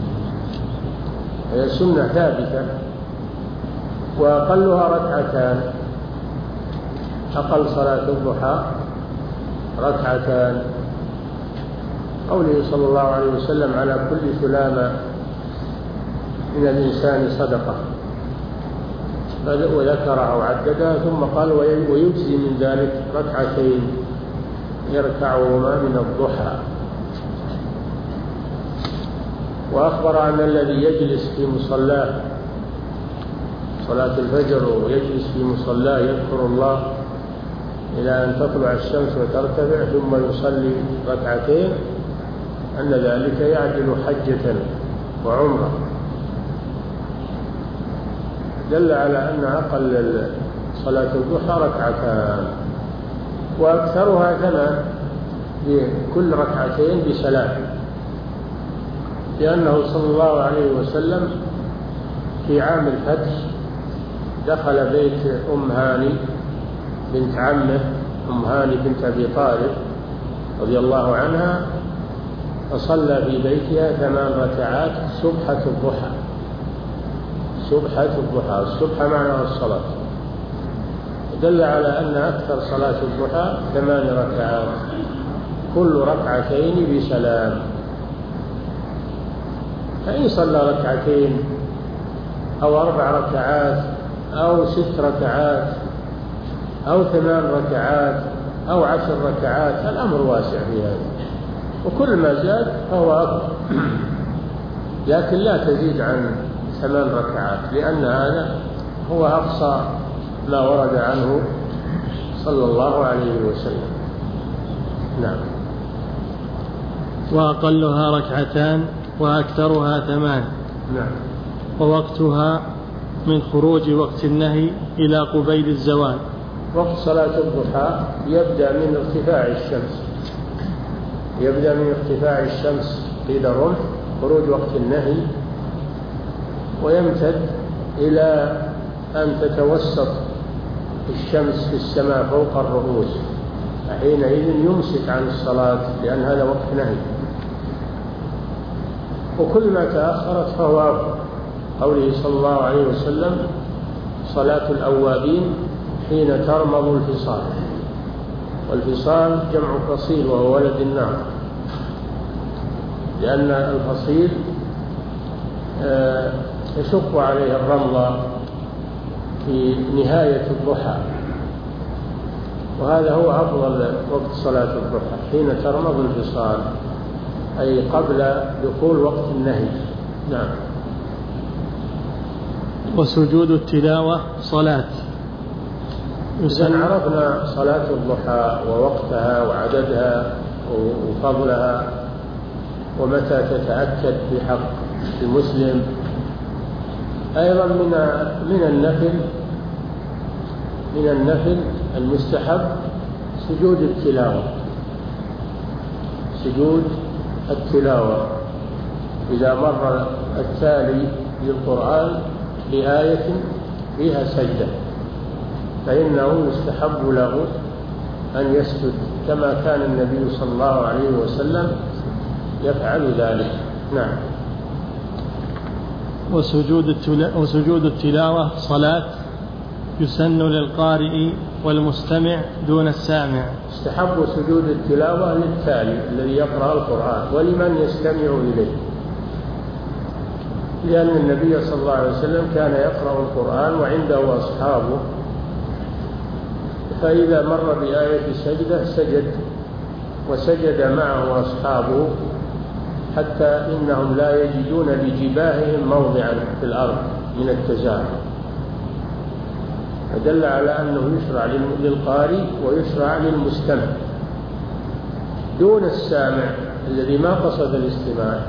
هي سنة ثابتة، وأقلها ركعتان، أقل صلاة الضحى ركعتان. قوله صلى الله عليه وسلم على كل سلامة من الإنسان صدقة، وذكر أو عددها ثم قال ويجزي من ذلك ركعتين يركعهما من الضحى. وأخبر أن الذي يجلس في مصلاه صلاة الفجر ويجلس في مصلاه يذكر الله إلى أن تطلع الشمس وترتفع ثم يصلي ركعتين أن ذلك يعدل حجة وعمرة. دل على أن أقل صلاة الضحى ركعتان وأكثرها ثمان بكل ركعتين بسلام، لأنه صلى الله عليه وسلم في عام الفتح دخل بيت أم هاني بنت عمه أم هاني بنت أبي طالب رضي الله عنها، فصلى في بيتها ثمان ركعات سبحة الضحى. سبحة الضحى، السبحة معناها الصلاة، دل على أن أكثر صلاة الضحى ثمان ركعات كل ركعتين بسلام. فإن صلى ركعتين أو أربع ركعات أو ست ركعات أو ثمان ركعات أو عشر ركعات الأمر واسع في هذا، وكل ما زاد فهو أفضل، لكن لا تزيد عن ثمان ركعات، لأن هذا هو أقصى ما ورد عنه صلى الله عليه وسلم. نعم. وأقلها ركعتان وأكثرها ثمان. نعم. ووقتها من خروج وقت النهي إلى قبيل الزوال. وقت صلاة الضحى يبدأ من ارتفاع الشمس، يبدأ من ارتفاع الشمس قيل الرمح خروج وقت النهي، ويمتد إلى أن تتوسط الشمس في السماء فوق الرؤوس، حينئذ يمسك عن الصلاة لأن هذا وقت نهي. وكل ما تأخرت فهو أفضل، قوله صلى الله عليه وسلم صلاة الأوابين حين ترمض الفصال، والفصال جمع فصيل وهو ولد النار، لأن الفصيل يشق عليه الرمض في نهاية الضحى، وهذا هو أفضل وقت صلاة الضحى حين ترمض الفصال، أي قبل دخول وقت النهي. نعم. وسجود التلاوة صلاة. إذن عرفنا صلاة الضحى ووقتها وعددها وفضلها ومتى تتأكد في حق المسلم. أيضا من من النفل من النفل المستحب سجود التلاوة، سجود التلاوة إذا مر التالي للقرآن بآية فيها سجدة فإنه يستحب له أن يسجد، كما كان النبي صلى الله عليه وسلم يفعل ذلك. نعم. وسجود وسجود التلاوة صلاة يسن للقارئ والمستمع دون السامع. استحب سجود التلاوة للتالي الذي يقرأ القرآن ولمن يستمع إليه، لأن النبي صلى الله عليه وسلم كان يقرأ القرآن وعنده أصحابه، فإذا مر بآية سجدة سجد وسجد معه أصحابه حتى إنهم لا يجدون لجباههم موضعا في الأرض من التزاحم، فدل على أنه يشرع للقارئ ويشرع للمستمع دون السامع الذي ما قصد الاستماع،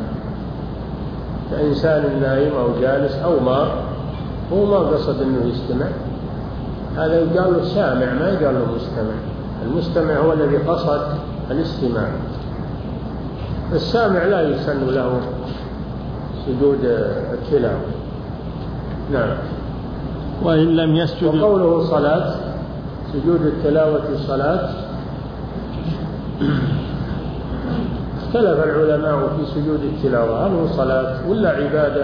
كإنسان نائم أو جالس أو مار هو ما قصد أنه يستمع، هذا يقال له سامع ما يقال له مستمع. المستمع هو الذي قصد الاستماع، السامع لا يسن له سجود التلاوة. نعم. وإن لم يسجد. وقوله صلاة سجود التلاوة صلاة، اختلف العلماء في سجود التلاوة هل هو صلاة ولا عبادة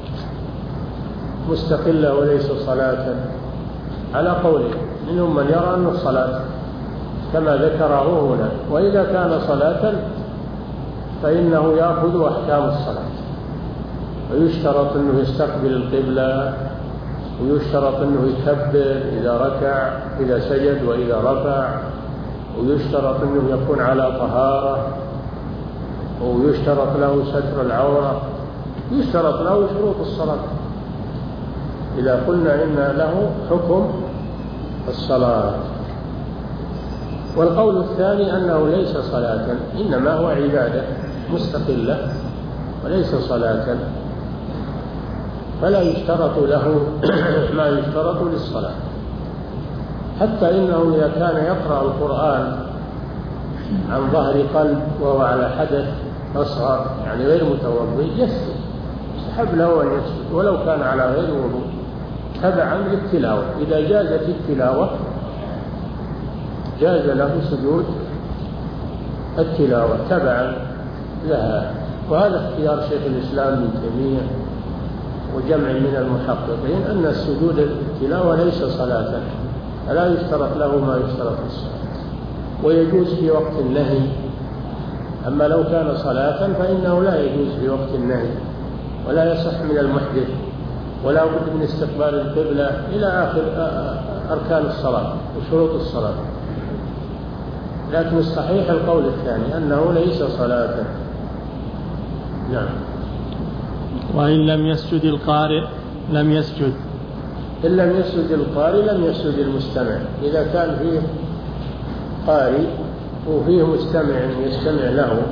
مستقلة وليس صلاة، على قوله منهم من يرى أنه صلاة كما ذكره هنا، وإذا كان صلاة فإنه يأخذ أحكام الصلاة، ويشترط أنه يستقبل القبلة، ويشترط أنه يكبر إذا ركع إذا سجد وإذا رفع، ويشترط أنه يكون على طهارة، ويشترط له ستر العورة، يشترط له شروط الصلاة إذا قلنا إن له حكم الصلاة. والقول الثاني أنه ليس صلاة إنما هو عبادة مستقلة وليس صلاة، فلا يشترط له ما يشترط للصلاة. حتى إنه إذا كان يقرأ القرآن عن ظهر قلب وهو على حدث أصغر يعني غير متوضئ يسجد، يستحب له أن يسجد ولو كان على غير وضوء تبعا للتلاوة. إذا جازت التلاوة جاز له سجود التلاوة تبعا لها. وهذا اختيار شيخ الإسلام ابن تيمية وجمع من المحققين أن السجود التلاوة ليس صلاة، فلا يشترط له ما يشترط في الصلاة، ويجوز في وقت النهي. أما لو كان صلاة فإنه لا يجوز في وقت النهي، ولا يصح من المحدث، ولا بد من استقبال القبلة إلى آخر أركان الصلاة وشروط الصلاة. لكن الصحيح القول الثاني أنه ليس صلاة. نعم. وإن لم يسجد القارئ لم يسجد. إن لم يسجد القارئ لم يسجد المستمع. إذا كان فيه قارئ وفيه مستمع يستمع له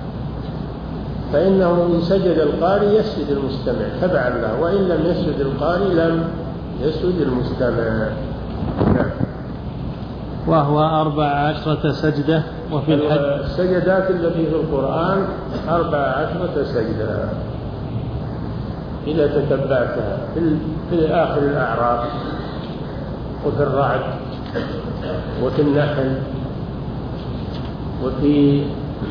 فإنه إن سجد القارئ يسجد المستمع تبعا له، وإن لم يسجد القارئ لم يسجد المستمع. نعم. وهو أربع عشرة سجدة. وفي الحج السجدات التي في القرآن أربع عشرة سجدة إذا تتبعتها في آخر الأعراف وفي الرعد وفي النحل وفي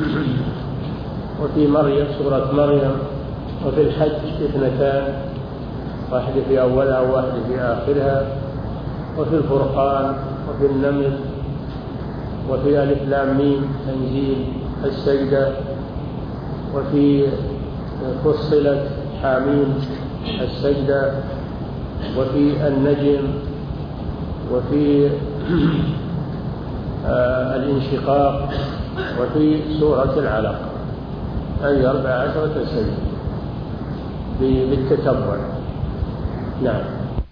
وفي مريم سورة مريم وفي الحج اثنتان، واحدة في أولها وواحدة في آخرها، وفي الفرقان وفي النمل وفي ألف لام ميم تنزيل السجدة، وفي فصلت حاميم السجدة، وفي النجم، وفي آه الانشقاق، وفي سورة العلق. هذه أربع عشرة سجدة بالتتبع. نعم.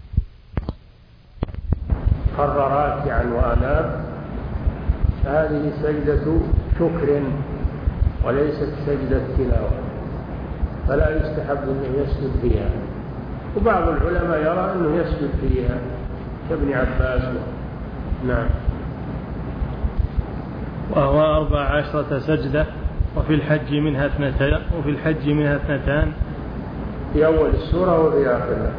قرر راكعا وأناب، هذه سجدة شكر وليست سجدة تلاوة، فلا يستحب أن يسجد فيها. وبعض العلماء يرى أنه يسجد فيها كابن عباس. نعم. وهو أربع عشرة سجدة. وفي الحج منها اثنتان وفي الحج منها اثنتان في أول السورة وفي آخرها.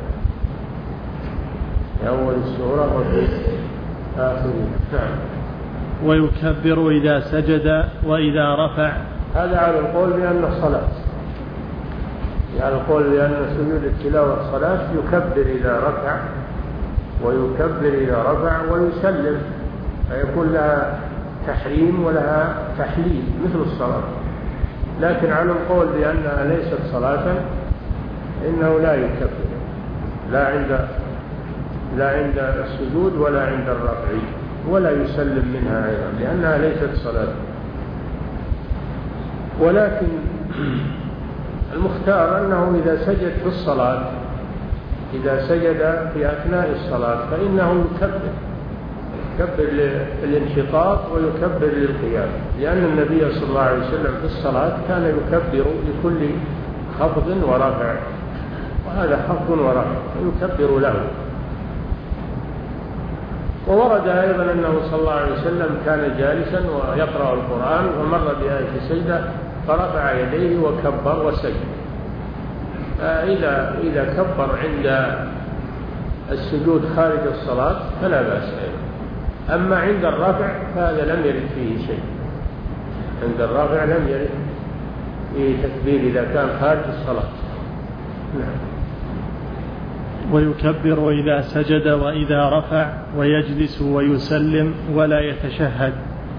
في أول السورة وفي آخرها. نعم. ويكبر إذا سجد وإذا رفع. هذا على القول بأن الصلاة، على القول بأن سجود التلاوة صلاة. يكبر إذا رفع ويكبر إذا رفع ويسلم، فيكون لها تحريم ولها تحليل مثل الصلاة. لكن على القول بأنها ليست صلاة إنه لا يكبر، لا عند لا عند السجود ولا عند الرفع، ولا يسلم منها أيضا لأنها ليست صلاة. ولكن المختار أنه إذا سجد في الصلاة، إذا سجد في أثناء الصلاة فإنه يكبر يكبر للانشقاق ويكبر للقيام، لأن النبي صلى الله عليه وسلم في الصلاة كان يكبر لكل خفض ورفع، وهذا خفض ورفع يكبر له. وورد أيضا أنه صلى الله عليه وسلم كان جالسا ويقرأ القرآن ومر بآية سجدة فرفع يديه وكبر وسجد. فإذا إذا كبر عند السجود خارج الصلاة فلا بأس أيضا. أما عند الرفع فهذا لم يرد فيه شيء، عند الرفع لم يرد فيه تكبير إذا كان خارج الصلاة. نعم. ويكبر إذا سجد وإذا رفع ويجلس ويسلم ولا يتشهد.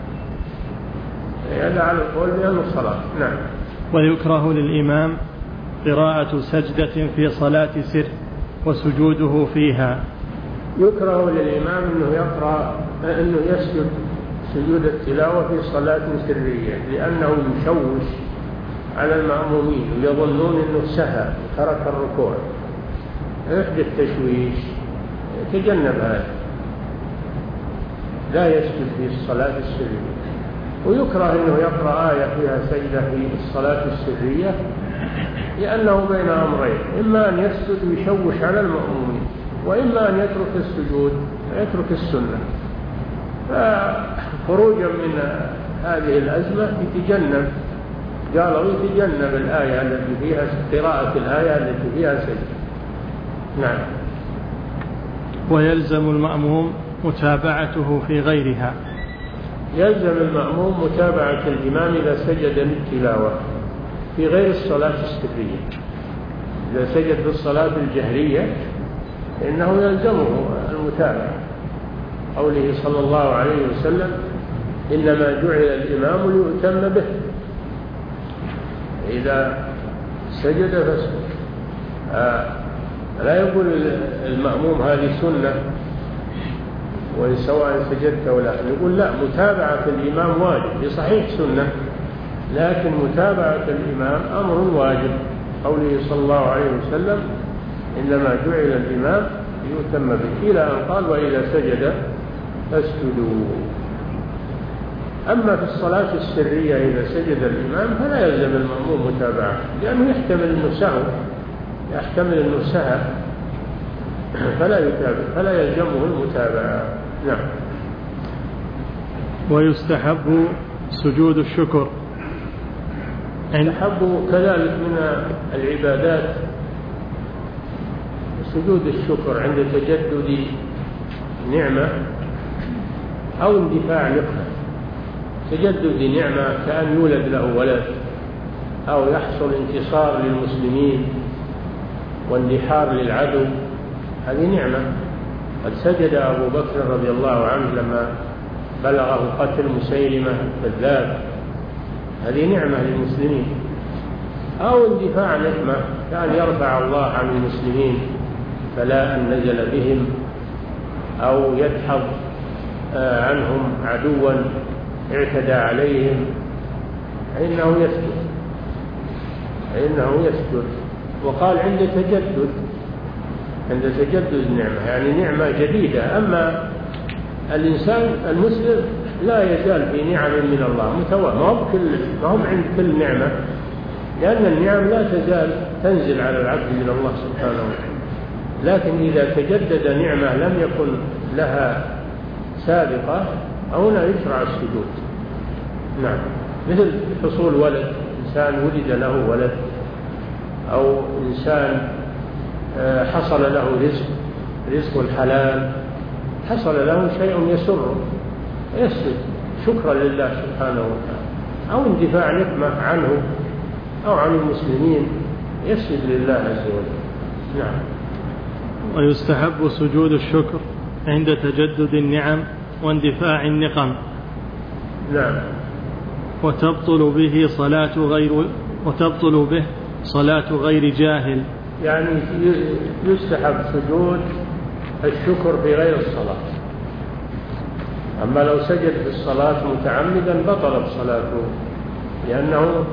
هذا على القول بأن الصلاة. نعم. ويكره للإمام قراءة سجدة في صلاة سر وسجوده فيها. يكره للإمام أنه يقرأ أنه يسجد سجود التلاوة في صلاة سرية، لأنه يشوش على المأمومين ويظنون أنه سهى ترك الركوع، يحدث تشويش. يتجنب هذا، لا يسجد في الصلاة السرية. ويكره أنه يقرأ آية فيها سجدة في الصلاة السرية لأنه بين أمرين، إما أن يسجد ويشوش على المأمومين، وإما أن يترك السجود ويترك السنة. فخروجا من هذه الأزمة يتجنب، قالوا يتجنب الآية التي فيها قراءة الآية التي فيها سجد. نعم. ويلزم المأموم متابعته في غيرها. يلزم المأموم متابعة الإمام إذا سجد للتلاوة في غير الصلاة السرية. إذا سجد في الصلاة الجهرية إنه يلزمه المتابعة، قوله صلى الله عليه وسلم: إنما جعل الإمام ليؤتم به، إذا سجد فاسجد. آه لا يقول المأموم هذه سنة وسواء سجدت ولا، يقول لا، متابعة الإمام واجب. بصحيح سنة، لكن متابعة الإمام أمر واجب، قوله صلى الله عليه وسلم: إنما جعل الإمام ليؤتم به، إلى أن قال: وإذا سجد فاسجدوا. أما في الصلاة السرية إذا سجد الإمام فلا يلزم المأموم متابعة، لأنه يحتمل أنه سهو، يحتمل أنه سهى، فلا يتابع، فلا يلزمه المتابعة. نعم. ويستحب سجود الشكر. يستحب كذلك من العبادات سجود الشكر عند تجدد نعمة أو اندفاع نقمة. تجدد نعمة كأن يولد له ولد، أو يحصل انتصار للمسلمين واندحار للعدو، هذه نعمة. قد سجد أبو بكر رضي الله عنه لما بلغه قتل مسيلمة الكذاب، هذه نعمة للمسلمين. أو اندفاع نعمة كأن يرفع الله عن المسلمين بلاء نزل بهم، أو يدحض عنهم عدوا اعتدى عليهم، فإنه يسجد، فإنه يسجد. وقال عند تجدد، عند تجدد النعمة، يعني نعمة جديدة. أما الإنسان المسلم لا يزال في نعم من الله متوالى، ما هم كل ما هم عند كل نعمة، لأن النعم لا تزال تنزل على العبد من الله سبحانه وتعالى. لكن إذا تجدد نعمة لم يكن لها سابقة، هنا يشرع السجود. نعم. مثل حصول ولد، إنسان ولد له ولد، أو إنسان حصل له رزق، رزق الحلال، حصل له شيء يسره، يسجد شكرا لله سبحانه وتعالى. أو اندفاع نقمة عنه أو عن المسلمين، يسجد لله عز وجل. نعم. ويستحب سجود الشكر عند تجدد النعم واندفاع النقم. نعم. وتبطل به صلاة غير وتبطل به صلاة غير جاهل. يعني يستحب سجود الشكر في غير الصلاة. أما لو سجد في الصلاة متعمدا بطلت صلاته، لأنه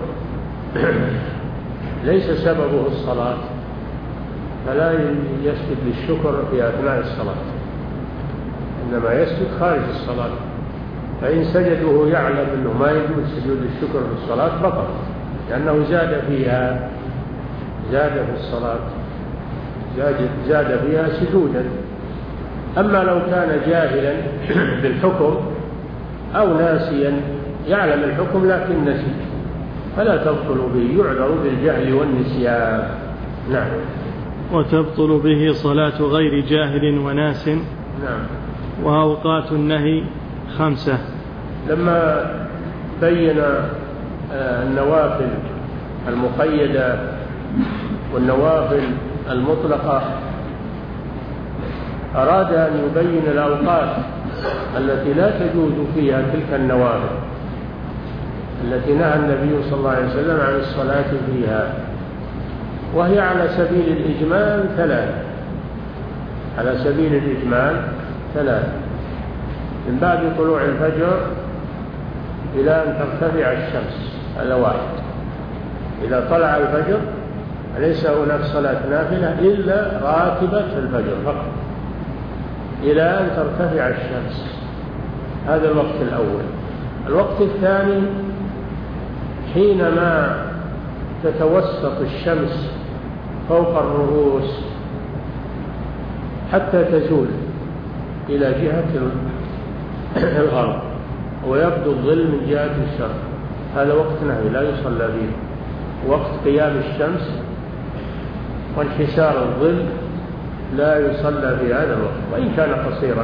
ليس سببه الصلاة، فلا يسجد للشكر في أثناء الصلاة، إنما يسجد خارج الصلاة. فإن سجده يعلم أنه ما يجوز سجود الشكر في الصلاة بطل، لأنه زاد فيها، زاد في الصلاة، زاد, زاد فيها سجودا. أما لو كان جاهلا بالحكم أو ناسيا يعلم الحكم لكن نسي، فلا تبطل به، يعذر بالجهل والنسيان. نعم. وتبطل به صلاة غير جاهل وناس. نعم. وأوقات النهي خمسة. لما بين النوافل المقيدة والنوافل المطلقة أراد أن يبين الأوقات التي لا تجوز فيها تلك النوافل التي نهى النبي صلى الله عليه وسلم عن الصلاة فيها، وهي على سبيل الإجمال ثلاث، على سبيل الإجمال ثلاث: من بعد طلوع الفجر إلى أن ترتفع الشمس، هذا واحد. إذا طلع الفجر ليس هناك صلاة نافلة إلا راتبة الفجر فقط، إلى أن ترتفع الشمس، هذا الوقت الأول. الوقت الثاني حينما تتوسط الشمس فوق الرؤوس حتى تزول إلى جهة الغرب ويبدو الظل من جهة الشرق، هذا وقت نهي لا يصلى فيه. وقت قيام الشمس وانحسار الظل لا يصلى في هذا الوقت وإن كان قصيرا.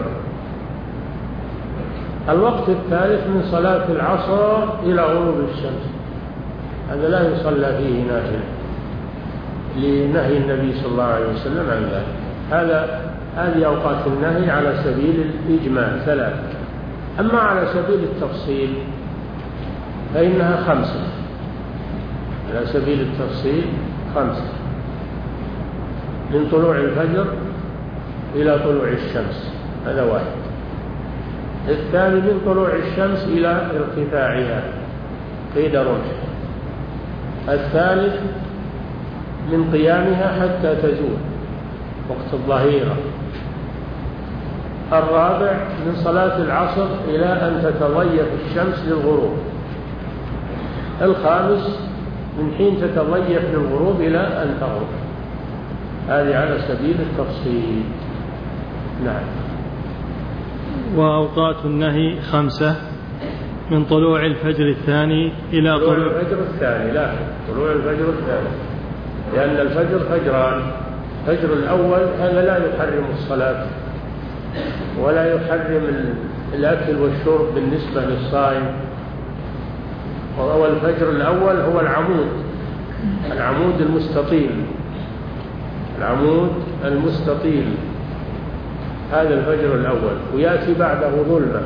الوقت الثالث من صلاة العصر إلى غروب الشمس، هذا لا يصلى فيه نافلة لنهي النبي صلى الله عليه وسلم عن ذلك. هذا هذه أوقات النهي على سبيل الإجمال ثلاث. أما على سبيل التفصيل فإنها خمسة، على سبيل التفصيل خمسة: من طلوع الفجر إلى طلوع الشمس، هذا واحد. الثاني من طلوع الشمس إلى ارتفاعها قيد رمح. الثالث من قيامها حتى تزول وقت الظهيرة. الرابع من صلاة العصر إلى أن تتضيف الشمس للغروب. الخامس من حين تتضيف للغروب إلى أن تغرب. هذه على سبيل التفصيل. نعم. وأوقات النهي خمسة: من طلوع الفجر الثاني إلى طلوع الفجر الثاني، لا طلوع الفجر الثاني، لأن الفجر فجران: الفجر الأول هذا لا يحرم الصلاة ولا يحرم الأكل والشرب بالنسبة للصائم. وهو الفجر الأول هو العمود العمود المستطيل العمود المستطيل هذا الفجر الأول، ويأتي بعده ظلمة.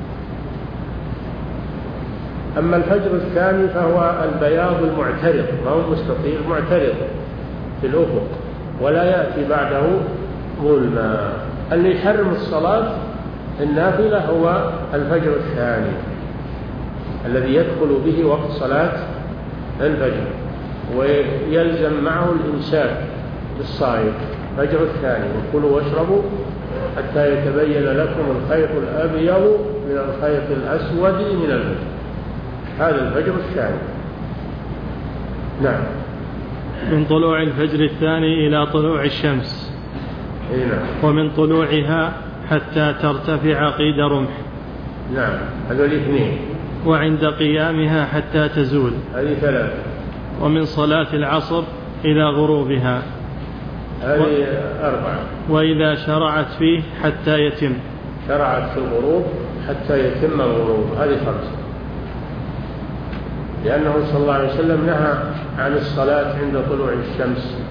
أما الفجر الثاني فهو البياض المعترض، ما هو مستطيل، معترض في الأفق، ولا يأتي بعده ظلمة. اللي يحرم الصلاة النافلة هو الفجر الثاني الذي يدخل به وقت صلاة الفجر، ويلزم معه الإمساك بالصائم. الفجر الثاني: وكلوا واشربوا حتى يتبين لكم الخيط الأبيض من الخيط الأسود من الفجر. هذا الفجر الثاني. نعم. من طلوع الفجر الثاني إلى طلوع الشمس. نعم. ومن طلوعها حتى ترتفع قيد رمح. نعم، هذول الاثنين. وعند قيامها حتى تزول، هذه ثلاثة. ومن صلاة العصر إلى غروبها، هذه و... أربعة. وإذا شرعت فيه حتى يتم، شرعت في الغروب حتى يتم الغروب، هذه خمسة. لأنه صلى الله عليه وسلم نهى عن الصلاة عند طلوع الشمس،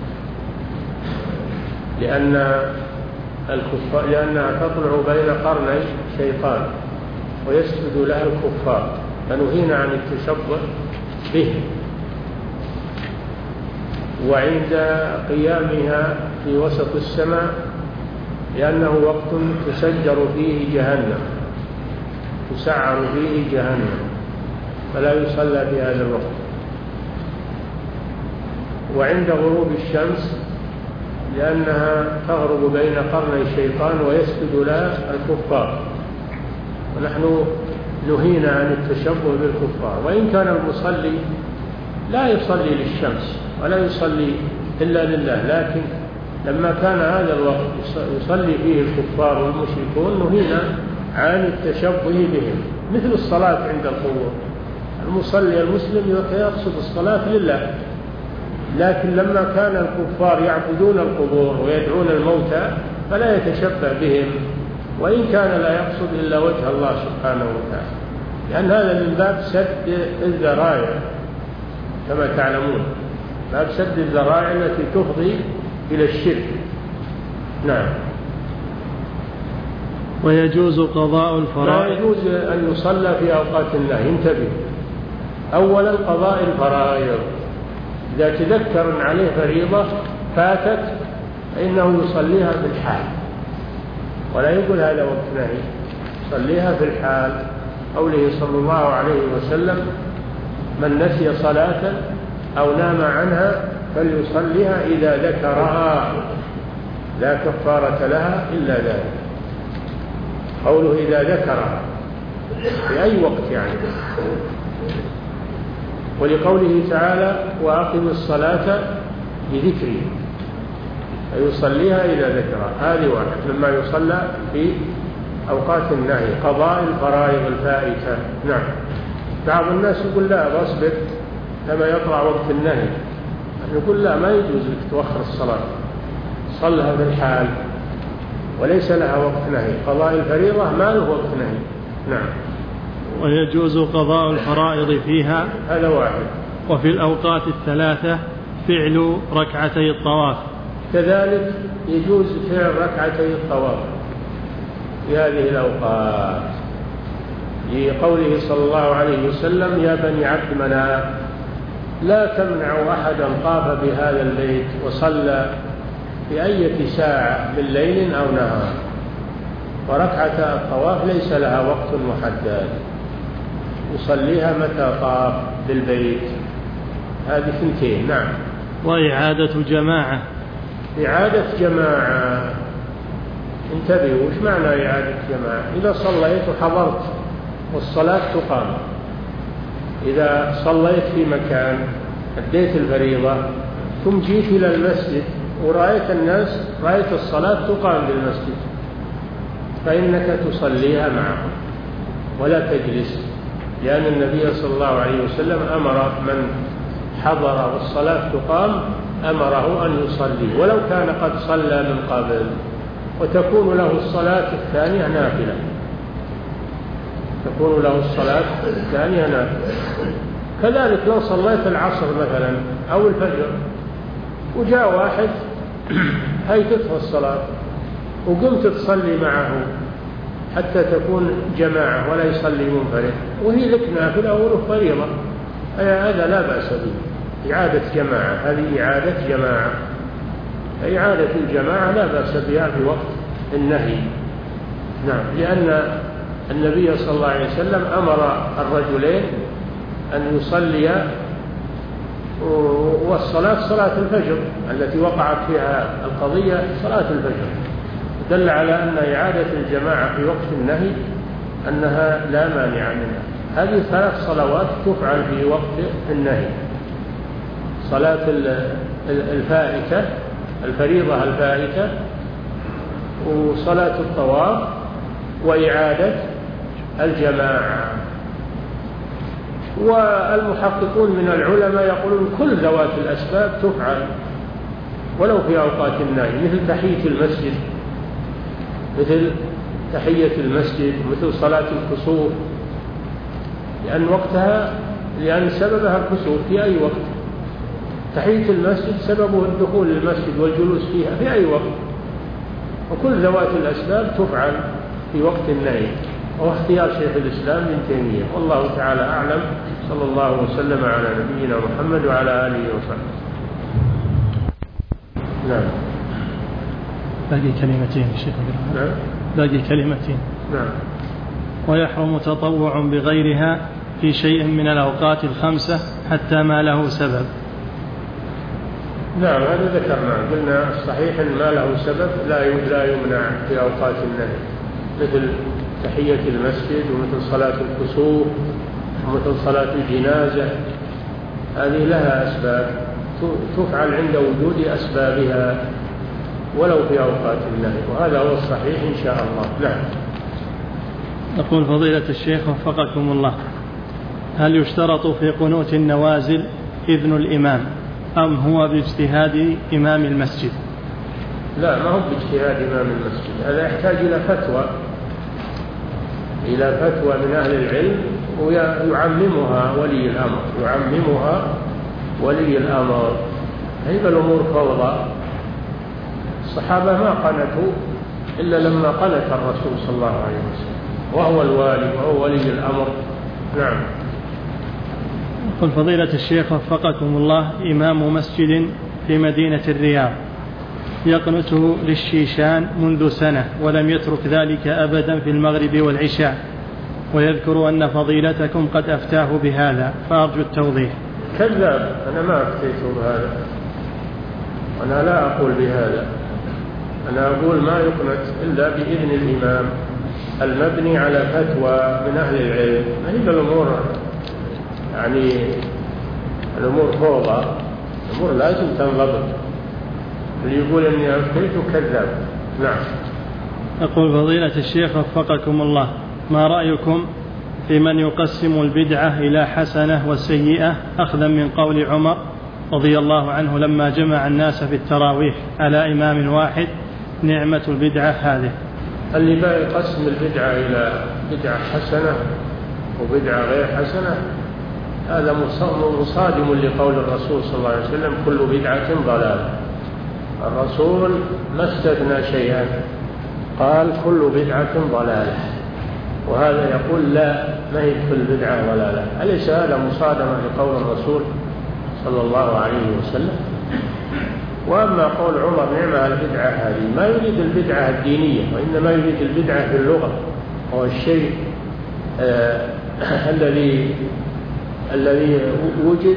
لأن الكفار لأنها تطلع بين قرني شيطان ويسجد لها الكفار، فنهينا عن التشبه به. وعند قيامها في وسط السماء لأنه وقت تسجر فيه جهنم، تسعر فيه جهنم، فلا يصلى في هذا الوقت. وعند غروب الشمس لأنها تغرب بين قرني الشيطان ويسجد لها الكفار، ونحن نهينا عن التشبه بالكفار. وإن كان المصلي لا يصلي للشمس ولا يصلي إلا لله، لكن لما كان هذا الوقت يصلي فيه الكفار والمشركون نهينا عن التشبه بهم، مثل الصلاة عند القبور. المصلي المسلم يقصد الصلاة لله، لكن لما كان الكفار يعبدون القبور ويدعون الموتى فلا يتشبه بهم، وإن كان لا يقصد إلا وجه الله سبحانه وتعالى، لأن هذا من باب سد الذرائع كما تعلمون، باب سد الذرائع التي تفضي إلى الشرك. نعم. ويجوز قضاء الفرائض. لا يجوز أن يصلى في أوقات النهي. انتبه، أولا قضاء الفرائض، إذا تذكر عليه فريضة فاتت فإنه يصليها في الحال، ولا يقول هذا وقت نهي، يصليها في الحال. قوله صلى الله عليه وسلم: من نسي صلاة أو نام عنها فليصليها إذا ذكرها لا كفارة لها إلا ذلك. قوله إذا ذكرها في أي وقت يعني. ولقوله تعالى وأقم الصلاة لذكري، فيصليها إذا ذكرها. هذه واحد لما يصلى في أوقات النهي، قضاء الفرائض الفائتة. نعم. بعض الناس يقول لا بصبر لما يطلع وقت النهي، يقول لا ما يجوز لك توخر الصلاة، صلها في الحال وليس لها وقت نهي. قضاء الفريضة ما له وقت نهي. نعم. ويجوز قضاء الفرائض فيها، هذا واحد. وفي الأوقات الثلاثة فعل ركعتي الطواف، كذلك يجوز فعل ركعتي الطواف في هذه الأوقات، لقوله صلى الله عليه وسلم يا بني عبد مناف لا تمنعوا أحدا طاف بهذا البيت وصلى في أي ساعة من ليل أو نهار. وركعة الطواف ليس لها وقت محدد، يصليها متى طاف بالبيت. هذه ثنتين. نعم. وإعادة جماعة، إعادة جماعة انتبهوا، وش معنى إعادة جماعة؟ إذا صليت وحضرت والصلاة تقام، إذا صليت في مكان أديت الفريضة ثم جيت إلى المسجد ورأيت الناس، رأيت الصلاة تقام بالمسجد، فإنك تصليها معهم ولا تجلس، لأن النبي صلى الله عليه وسلم أمر من حضر والصلاة تقام أمره أن يصلي ولو كان قد صلى من قبل، وتكون له الصلاة الثانية نافلة، تكون له الصلاة الثانية نافلة. كذلك لو صليت العصر مثلا أو الفجر وجاء واحد هيتته الصلاة وقمت تصلي معه حتى تكون جماعة ولا يصلي منفرد وهي لك نافلة وله فريضة، هذا لا بأس به. إعادة جماعة، هذه إعادة جماعة، إعادة الجماعة لا بأس بها في وقت النهي. نعم. لأن النبي صلى الله عليه وسلم أمر الرجلين أن يصليا، والصلاة صلاة الفجر التي وقعت فيها القضية صلاة الفجر، دل على أن إعادة الجماعة في وقت النهي أنها لا مانع منها. هذه ثلاث صلوات تفعل في وقت النهي: صلاة الفائتة الفريضة الفائتة، وصلاة الطواف، وإعادة الجماعة. والمحققون من العلماء يقولون كل ذوات الأسباب تفعل ولو في أوقات النهي، مثل تحية المسجد، مثل تحية المسجد، مثل صلاة الكسوف، لأن وقتها لأن سببها الكسوف في أي وقت. تحية المسجد سببه الدخول للمسجد والجلوس فيها في أي وقت. وكل ذوات الأسباب تفعل في وقت النهي، وهو اختيار شيخ الإسلام ابن تيمية، والله تعالى أعلم. صلى الله وسلم على نبينا محمد وعلى آله وصحبه. نعم. باقي كلمتين شيخ. نعم. باقي كلمتين. نعم. ويحرم تطوع بغيرها في شيء من الأوقات الخمسة حتى ما له سبب. نعم، هذا ذكرنا، قلنا الصحيح أن ما له سبب لا لا يمنع في أوقات النهي، مثل تحية المسجد، ومثل صلاة الكسوف، ومثل صلاة الجنازة، هذه لها أسباب تفعل عند وجود أسبابها ولو في أوقات النهي، وهذا هو الصحيح إن شاء الله. نعم. يقول فضيلة الشيخ وفقكم الله، هل يشترط في قنوت النوازل إذن الإمام أم هو باجتهاد إمام المسجد؟ لا، ما هو باجتهاد إمام المسجد، هذا يحتاج إلى فتوى إلى فتوى من أهل العلم، ويعممها ولي الأمر يعممها ولي الأمر. هذه الأمور فوضى، الصحابة ما قنتوا إلا لما قنت الرسول صلى الله عليه وسلم، وهو الوالي وهو ولي الأمر. نعم. قل فضيلة الشيخ وفقكم الله، إمام مسجد في مدينة الرياض يقنته للشيشان منذ سنة ولم يترك ذلك أبدا في المغرب والعشاء، ويذكر أن فضيلتكم قد أفتاه بهذا، فأرجو التوضيح. كذاب، أنا ما أفتيت بهذا، أنا لا أقول بهذا، أنا أقول ما يقنت إلا بإذن الإمام المبني على فتوى من أهل العلم. هذه الأمور يعني الأمور فوضى، الأمور لازم تنضبط. اللي يقول إني أفتيت كذاب. نعم. يقول فضيلة الشيخ وفقكم الله، ما رأيكم في من يقسم البدعة إلى حسنة وسيئة أخذا من قول عمر رضي الله عنه لما جمع الناس في التراويح على إمام واحد: نعمة البدعة هذه. اللي بقى يقسم البدعة إلى بدعة حسنة وبدعة غير حسنة هذا مصادم لقول الرسول صلى الله عليه وسلم: كل بدعة ضلالة. الرسول ما استثنى شيئا، قال كل بدعة ضلالة، وهذا يقول لا، ما هي كل بدعة ضلالة. أليس هذا مصادمة لقول الرسول صلى الله عليه وسلم؟ وأما قول عمر نعمة البدعة هذه، ما يريد البدعة الدينية، وإنما يريد البدعة في اللغة، وهو الشيء آه الذي الذي وجد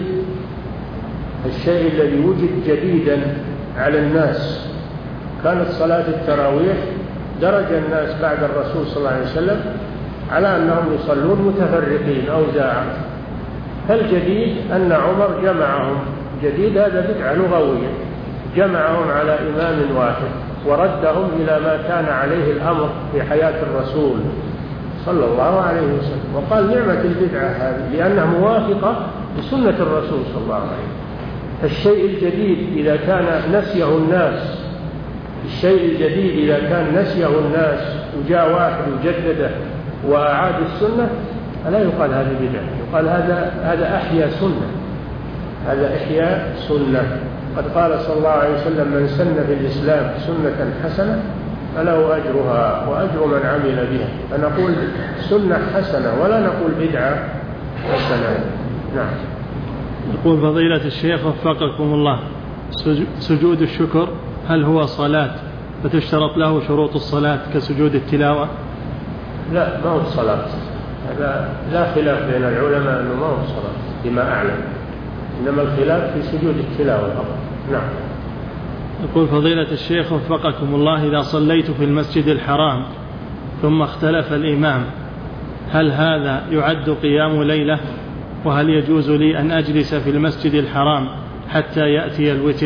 الشيء الذي وجد جديدا على الناس. كانت صلاة التراويح درج الناس بعد الرسول صلى الله عليه وسلم على أنهم يصلون متفرقين أوزاعا، فالجديد أن عمر جمعهم، جديد هذا بدعة لغوية، جمعهم على إمام واحد وردهم إلى ما كان عليه الأمر في حياة الرسول صلى الله عليه وسلم، وقال نعمة البدعة هذه لأنها موافقة لسنة الرسول صلى الله عليه وسلم. الشيء الجديد إذا كان نسيه الناس الشيء الجديد إذا كان نسيه الناس وجاء واحد وجدده وأعاد السنة فلا يقال هذه بدعة، يقال هذا هذا أحيا سنة، هذا إحياء سنة. قد قال صلى الله عليه وسلم: من سن في الإسلام سنة حسنة فله أجرها وأجر من عمل بها. فنقول سنة حسنة ولا نقول بدعة حسنة. نعم. يقول فضيلة الشيخ وفقكم الله، سجود الشكر هل هو صلاة فتشترط له شروط الصلاة كسجود التلاوة؟ لا، ما هو صلاة، هذا لا خلاف بين العلماء أنه ما هو صلاة بما أعلم، إنما الخلاف في سجود التلاوة فقط. نعم. يقول فضيلة الشيخ وفقكم الله، إذا صليت في المسجد الحرام ثم اختلف الإمام هل هذا يعد قيام ليلة؟ وهل يجوز لي أن أجلس في المسجد الحرام حتى يأتي الوتر؟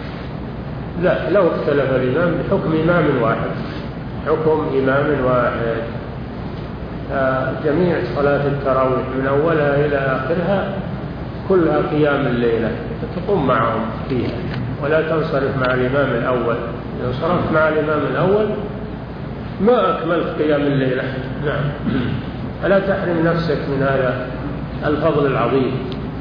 لا، لو اختلف الإمام بحكم إمام واحد، حكم إمام واحد. جميع صلاة التراويح من أولها إلى آخرها كلها قيام الليلة، تقوم معهم فيها ولا تنصرف مع الإمام الأول. إذا صرفت مع الإمام الأول ما أكملت قيام الليلة. نعم. فلا تحرم نفسك من هذا الفضل العظيم.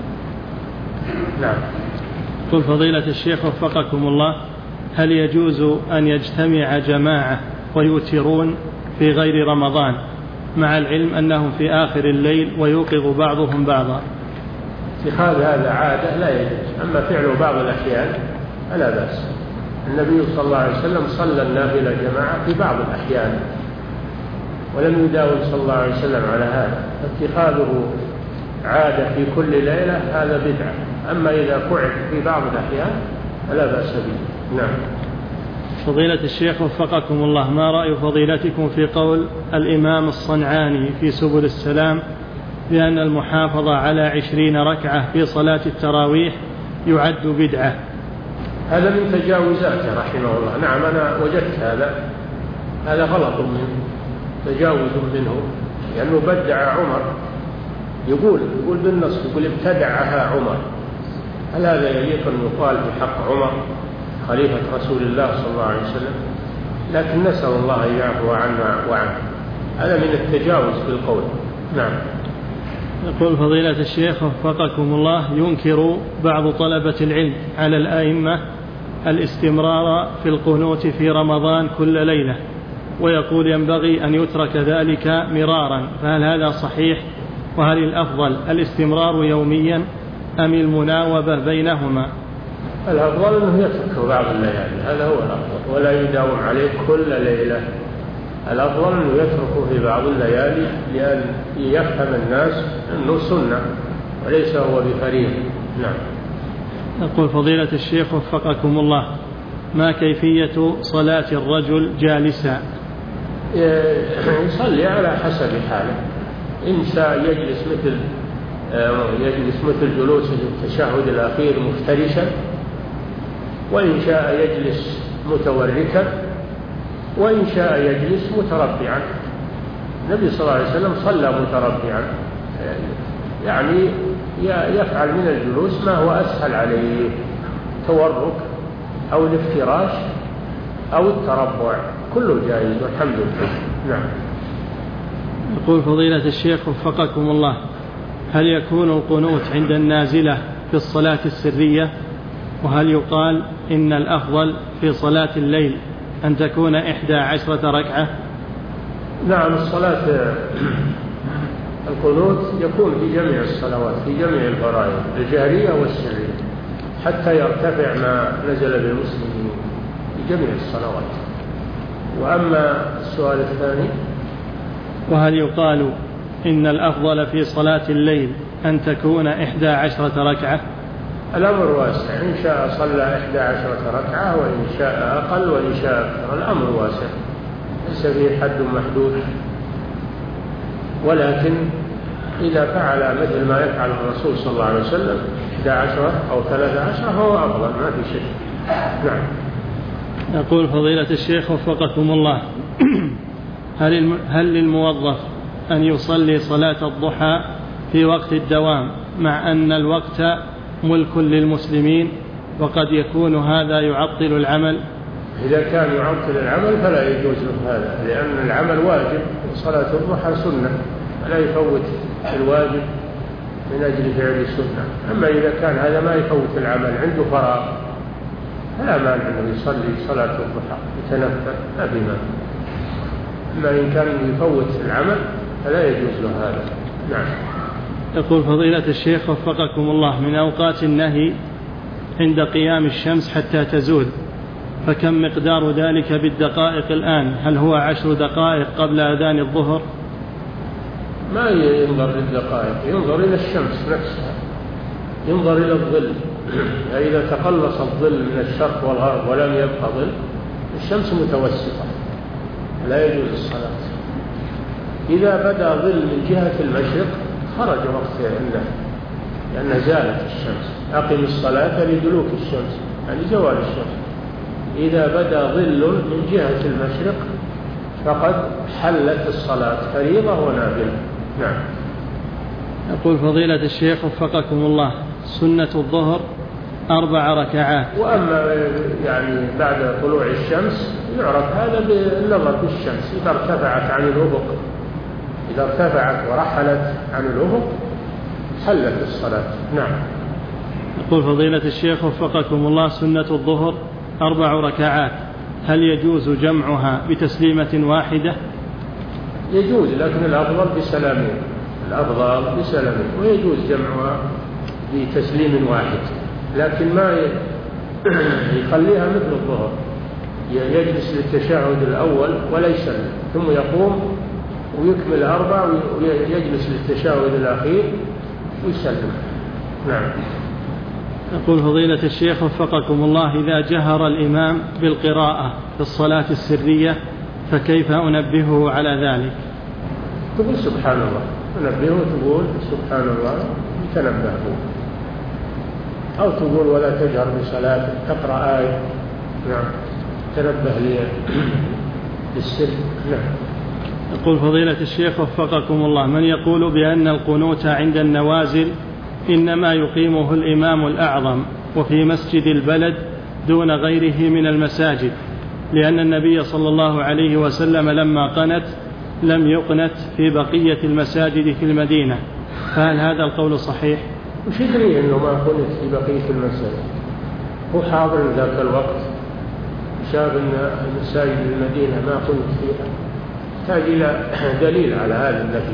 نعم. قل فضيلة الشيخ وفقكم الله، هل يجوز أن يجتمع جماعة ويوترون في غير رمضان مع العلم أنهم في آخر الليل ويوقظ بعضهم بعضا؟ اتخاذ هذا عادة لا يجوز، أما فعله بعض الأحيان فلا بأس. النبي صلى الله عليه وسلم صلى النافلة جماعة في بعض الأحيان ولم يداوم صلى الله عليه وسلم على هذا، اتخاذه عادة في كل ليلة هذا بدعة، أما إذا فعل في بعض الأحيان فلا بأس به. نعم. فضيلة الشيخ وفقكم الله، ما رأي فضيلتكم في قول الإمام الصنعاني في سبل السلام بأن المحافظة على عشرين ركعة في صلاة التراويح يعد بدعة؟ هذا من تجاوزاته رحمه الله. نعم، أنا وجدت هذا هذا غلط منه، تجاوز منه، لأنه بدع عمر. يقول يقول بالنص، يقول ابتدعها عمر. هل هذا يليق أن يقال في حق عمر خليفة رسول الله صلى الله عليه وسلم؟ لكن نسأل الله أن يعفو عنا وعنه. هذا من التجاوز في القول. نعم. يقول فضيلة الشيخ وفقكم الله، ينكر بعض طلبة العلم على الأئمة الاستمرار في القنوت في رمضان كل ليلة، ويقول ينبغي أن يترك ذلك مرارا، فهل هذا صحيح؟ وهل الأفضل الاستمرار يوميا أم المناوبة بينهما؟ الأفضل أنه يترك بعض الليالي، هذا هو الأفضل، ولا يداوم عليه كل ليلة. الأفضل أنه يتركه في بعض الليالي لأن يفهم الناس أنه سنة وليس هو بفريضة. نعم. يقول فضيلة الشيخ وفقكم الله، ما كيفية صلاة الرجل جالسا؟ يصلي على حسب حاله، إن شاء يجلس مثل يجلس مثل جلوس التشهد الأخير مفترشا، وإن شاء يجلس متوركا، وإن شاء يجلس متربعا. النبي صلى الله عليه وسلم صلى متربعا، يعني يفعل من الجلوس ما هو أسهل عليه، تورك أو الافتراش أو التربع، كله جائز والحمد لله. نعم. يقول فضيلة الشيخ وفقكم الله: هل يكون القنوت عند النازلة في الصلاة السرية؟ وهل يقال إن الأفضل في صلاة الليل أن تكون إحدى عشرة ركعة؟ نعم، الصلاة القنوت يكون في جميع الصلوات، في جميع الفرائض الجهرية والسرية، حتى يرتفع ما نزل بالمسلمين في جميع الصلوات. وأما السؤال الثاني: وهل يقال إن الأفضل في صلاة الليل أن تكون إحدى عشرة ركعة؟ الأمر واسع، إن شاء صلى إحدى عشرة ركعة، وإن شاء أقل وإن شاء أكثر، الأمر واسع ليس فيه حد محدود. ولكن إذا فعل مثل ما يفعل الرسول صلى الله عليه وسلم إحدى عشرة أو ثلاثة عشرة هو أفضل، ما في شيء. نعم. يقول فضيلة الشيخ وفقكم الله: هل هل للموظف أن يصلي صلاة الضحى في وقت الدوام مع أن الوقت ملك للمسلمين، وقد يكون هذا يعطل العمل؟ إذا كان يعطل العمل فلا يجوز له هذا، لأن العمل واجب، وصلاة الضحى سنة، فلا يفوت الواجب من أجل فعل السنة. أما إذا كان هذا ما يفوت العمل، عنده فراغ، فلا مانع أنه يصلي صلاة الضحى يتنفل، لا بما. أما إن كان يفوت العمل فلا يجوز له هذا. نعم. يقول فضيلة الشيخ وفقكم الله: من أوقات النهي عند قيام الشمس حتى تزول، فكم مقدار ذلك بالدقائق الآن؟ هل هو عشر دقائق قبل أذان الظهر؟ ما ينظر للدقائق، ينظر إلى الشمس نفسها، ينظر إلى الظل. إذا تقلص الظل من الشرق والغرب ولم يبقى ظل، الشمس متوسطة، لا يجوز الصلاة. إذا بدا ظل من جهة المشرق خرج وقت النهي، لأن زالت الشمس. أقم الصلاة لدلوك الشمس، يعني زوال الشمس. إذا بدا ظل من جهة المشرق فقد حلت الصلاة، فريضة ونافلة. نعم. يقول فضيلة الشيخ وفقكم الله: سنة الظهر أربع ركعات. وأما يعني بعد طلوع الشمس يعرف هذا بالنظر في الشمس، إذا ارتفعت عن الأفق، إذا ارتفعت ورحلت عن الأفق حلت الصلاة. نعم. يقول فضيلة الشيخ وفقكم الله: سنة الظهر أربع ركعات، هل يجوز جمعها بتسليمة واحدة؟ يجوز، لكن الأفضل بسلامين، الأفضل بسلامين، ويجوز جمعها بتسليم واحد، لكن ما يخليها مثل الظهر، يجلس للتشهد الأول ولا يسلم، ثم يقوم ويكمل أربع ويجلس للتشهد الأخير ويسلم. نعم. يقول فضيلة الشيخ وفقكم الله: إذا جهر الإمام بالقراءة في الصلاة السرية فكيف أنبهه على ذلك؟ تقول سبحان الله، تنبهه تقول سبحان الله تنبهه، أو تقول ولا تجهر بصلاتك، تقرأ آية. نعم. تنبه للسر. نعم. يقول فضيلة الشيخ وفقكم الله: من يقول بأن القنوت عند النوازل إنما يقيمه الإمام الأعظم وفي مسجد البلد دون غيره من المساجد، لأن النبي صلى الله عليه وسلم لما قنت لم يقنت في بقية المساجد في المدينة، فهل هذا القول صحيح؟ وش يدري أنه ما قنت في بقية المساجد؟ هو حاضر ذاك الوقت، شاف أن المساجد المدينة ما قنت فيها، تحتاج إلى دليل على هذا النفي.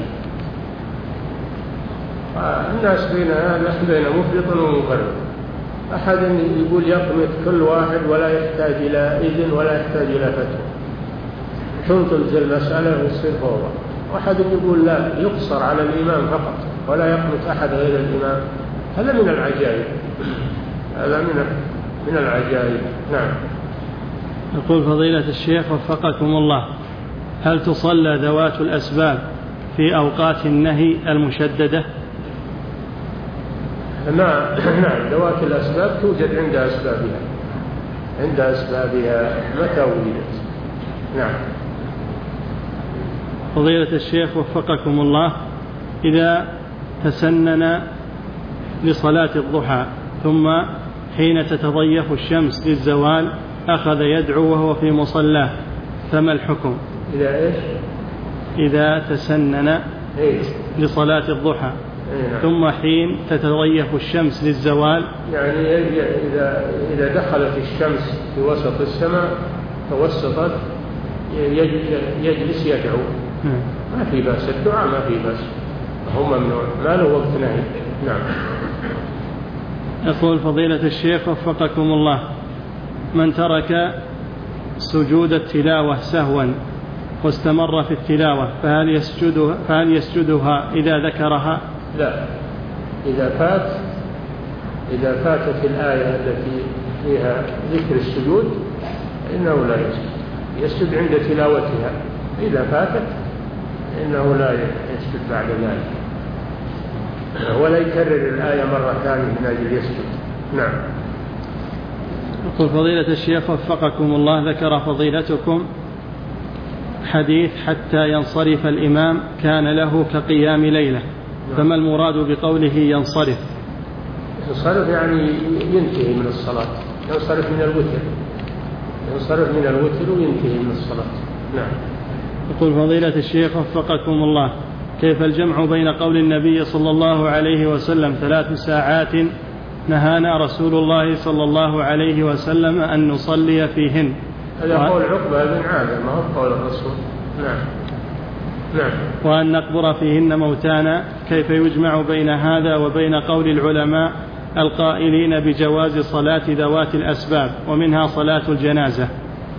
الناس بين هذا بين مفرط ومفرط، أحد يقول يقنط كل واحد ولا يحتاج إلى إذن ولا يحتاج إلى فتوى، تنتج المسألة وتصير فوضى. واحد يقول لا، يقصر على الإمام فقط ولا يقنط أحد غير الإمام. هذا من العجائب، هذا من من العجائب. نعم. يقول فضيلة الشيخ وفقكم الله: هل تصلى ذوات الأسباب في أوقات النهي المشددة؟ نعم نعم ذوات الأسباب توجد عند أسبابها عند أسبابها متى وجدت. نعم. فضيلة الشيخ وفقكم الله، إذا تسنن لصلاة الضحى ثم حين تتضيف الشمس للزوال أخذ يدعو وهو في مصلاه فما الحكم؟ إذا إيش؟ إذا تسنن إيه؟ لصلاة الضحى إيه؟ ثم حين تتضيف الشمس للزوال، يعني إذا إذا دخلت الشمس في وسط السماء توسطت يجلس يدعو ما في بأس، الدعاء ما في بأس، هو ممنوع، ما له وقت نهي. نعم. يقول فضيلة الشيخ وفقكم الله، من ترك سجود التلاوة سهوا واستمر في التلاوة فهل يسجدها, فهل يسجدها إذا ذكرها؟ لا، إذا فات إذا فاتت الآية التي فيها ذكر السجود إنه لا يسجد، يسجد عند تلاوتها، إذا فاتت إنه لا يسجد بعد ذلك ولا يكرر الآية مرة ثانية من أجل يسجد. نعم. يقول فضيلة الشيخ وفقكم الله، ذكر فضيلتكم حديث حتى ينصرف الإمام كان له كقيام ليلة، فما المراد بقوله ينصرف؟ ينصرف يعني ينتهي من الصلاة، ينصرف من الوتر، ينصرف من الوتر وينتهي من الصلاة. نعم. يقول فضيلة الشيخ وفقكم الله، كيف الجمع بين قول النبي صلى الله عليه وسلم ثلاث ساعات نهانا رسول الله صلى الله عليه وسلم أن نصلي فيهن؟ هذا قول عقبة بن عامر، ما هو قول الرسول. نعم. نعم. وأن نقبر فيهن موتانا، كيف يجمع بين هذا وبين قول العلماء القائلين بجواز صلاة ذوات الأسباب ومنها صلاة الجنازة؟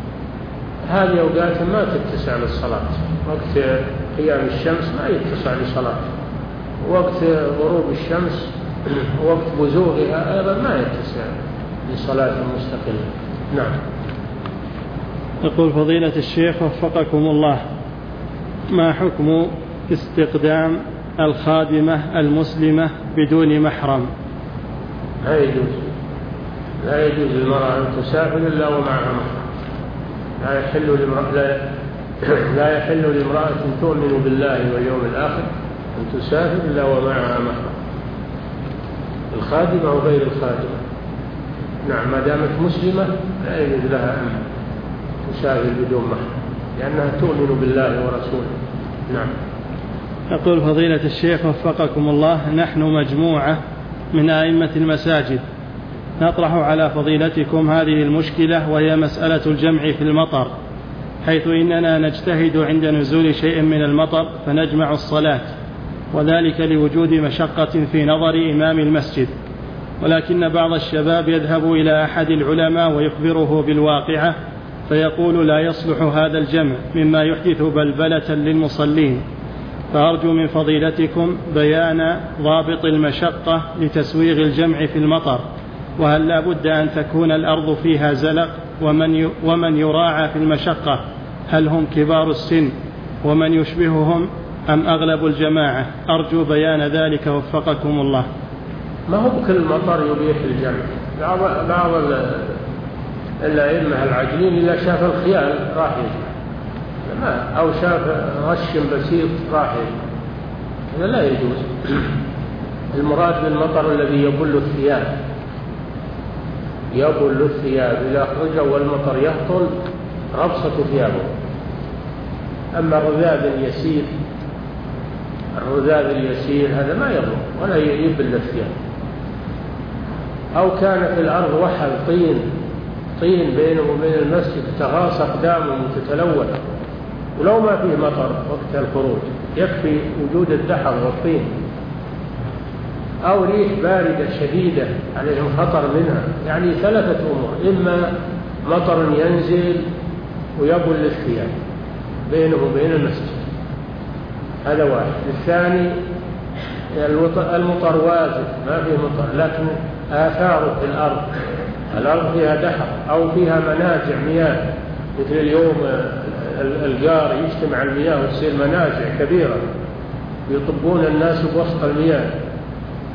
هذه أوقات ما تتسع للصلاة، وقت قيام الشمس ما يتسع للصلاة، وقت غروب الشمس وقت بزوغها أيضا ما يتسع لصلاة مستقلة. نعم. يقول فضيلة الشيخ وفقكم الله، ما حكم استقدام الخادمة المسلمة بدون محرم؟ لا يجوز، لا يجوز للمرأة أن تسافر إلا ومعها محرم. لا يحل لامرأة لا, لا يحل لامرأة تؤمن بالله واليوم الآخر أن تسافر إلا ومعها محرم، الخادمة وغير الخادمة. نعم، ما دامت مسلمة لا يجوز لها أن تسافر بدون محرم لأنها تؤمن بالله ورسوله. نعم. يقول فضيلة الشيخ وفقكم الله، نحن مجموعة من أئمة المساجد نطرح على فضيلتكم هذه المشكلة، وهي مسألة الجمع في المطر، حيث إننا نجتهد عند نزول شيء من المطر فنجمع الصلاة، وذلك لوجود مشقة في نظر إمام المسجد، ولكن بعض الشباب يذهب إلى أحد العلماء ويخبره بالواقعة فيقول لا يصلح هذا الجمع مما يحدث بلبلة للمصلين، فأرجو من فضيلتكم بيان ضابط المشقة لتسويغ الجمع في المطر، وهل لا بد أن تكون الأرض فيها زلق، ومن ومن يراعى في المشقة هل هم كبار السن ومن يشبههم أم أغلب الجماعة؟ أرجو بيان ذلك وفقكم الله. ما هو بكل مطر يبيح الجمع، بعض بعض الأئمة العاجلين إذا شاف الخيال راح يجمع، أو شاف غش بسيط راح يجمع، هذا لا يجوز. المراد بالمطر الذي يبل الثياب، يبل الثياب إذا خرج والمطر يهطل ربصة ثيابه. أما الرذاذ اليسير، الرذاذ اليسير هذا ما يضر ولا يبل الثياب. أو كان في الأرض وحل طين طين بينه وبين المسجد تغاص أقدامه وتتلوث، ولو ما فيه مطر وقت الخروج يكفي وجود الدحر والطين. أو ريح باردة شديدة عليهم خطر منها، يعني ثلاثة أمور: إما مطر ينزل ويبل الثياب بينه وبين المسجد، هذا واحد. الثاني المطر وازن، ما فيه مطر لكن آثاره في الأرض، الأرض فيها دحر أو فيها منازع مياه، مثل اليوم الجار يجتمع المياه وتصير منازع كبيرة يطبون الناس بوسط المياه،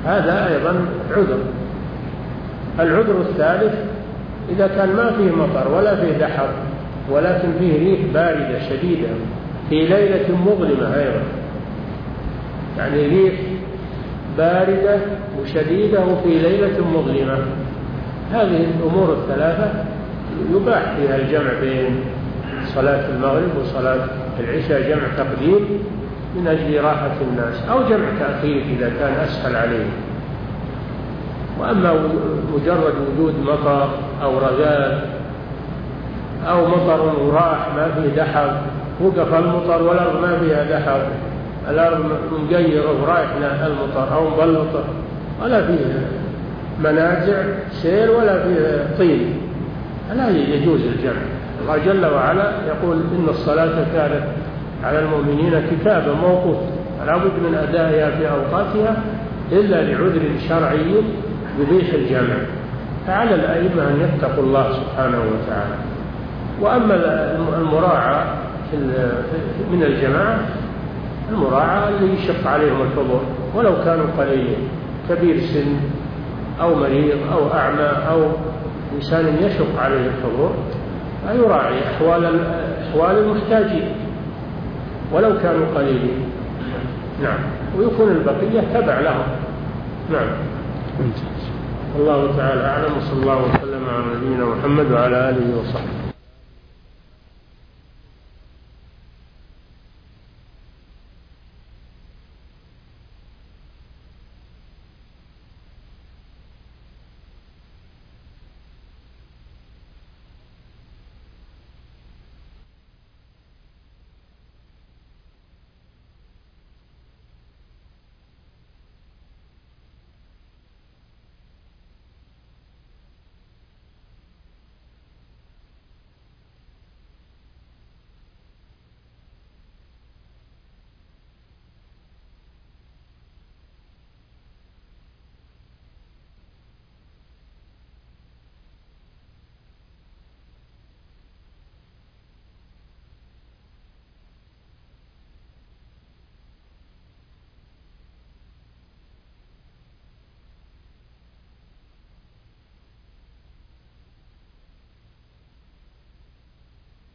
هذا أيضا عذر. العذر الثالث إذا كان ما فيه مطر ولا فيه دحر ولكن فيه ريح باردة شديدة في ليلة مظلمة أيضا، يعني ريح باردة وشديدة وفي ليلة مظلمة، هذه الأمور الثلاثة يباح فيها الجمع بين صلاة المغرب وصلاة العشاء، جمع تقديم من أجل راحة الناس، أو جمع تأخير إذا كان أسهل عليه. وأما مجرد وجود مطر أو رذاذ أو مطر وراح ما فيه دحر، وقف المطر والأرض ما فيها دحر، الأرض مقيرة ورايحنا المطر أو مبلطة ولا فيه منازع سير ولا فيه طين، لا يجوز الجمع. الله جل وعلا يقول إن الصلاة كانت على المؤمنين كتابا موقوتا، فلا بد من أدائها في أوقاتها إلا لعذر شرعي يبيح الجمع، فعلى الأئمة أن يتقوا الله سبحانه وتعالى. وأما المراعاة من الجماعة، المراعاة اللي يشق عليهم الحضور ولو كانوا قليلين، كبير سن أو مريض أو أعمى أو إنسان يشق عليه الحضور، فيراعي أحوال أحوال المحتاجين ولو كانوا قليلين. نعم، ويكون البقية تبع لهم. نعم. الله تعالى أعلم، وصلى الله وسلم على نبينا محمد وعلى آله وصحبه.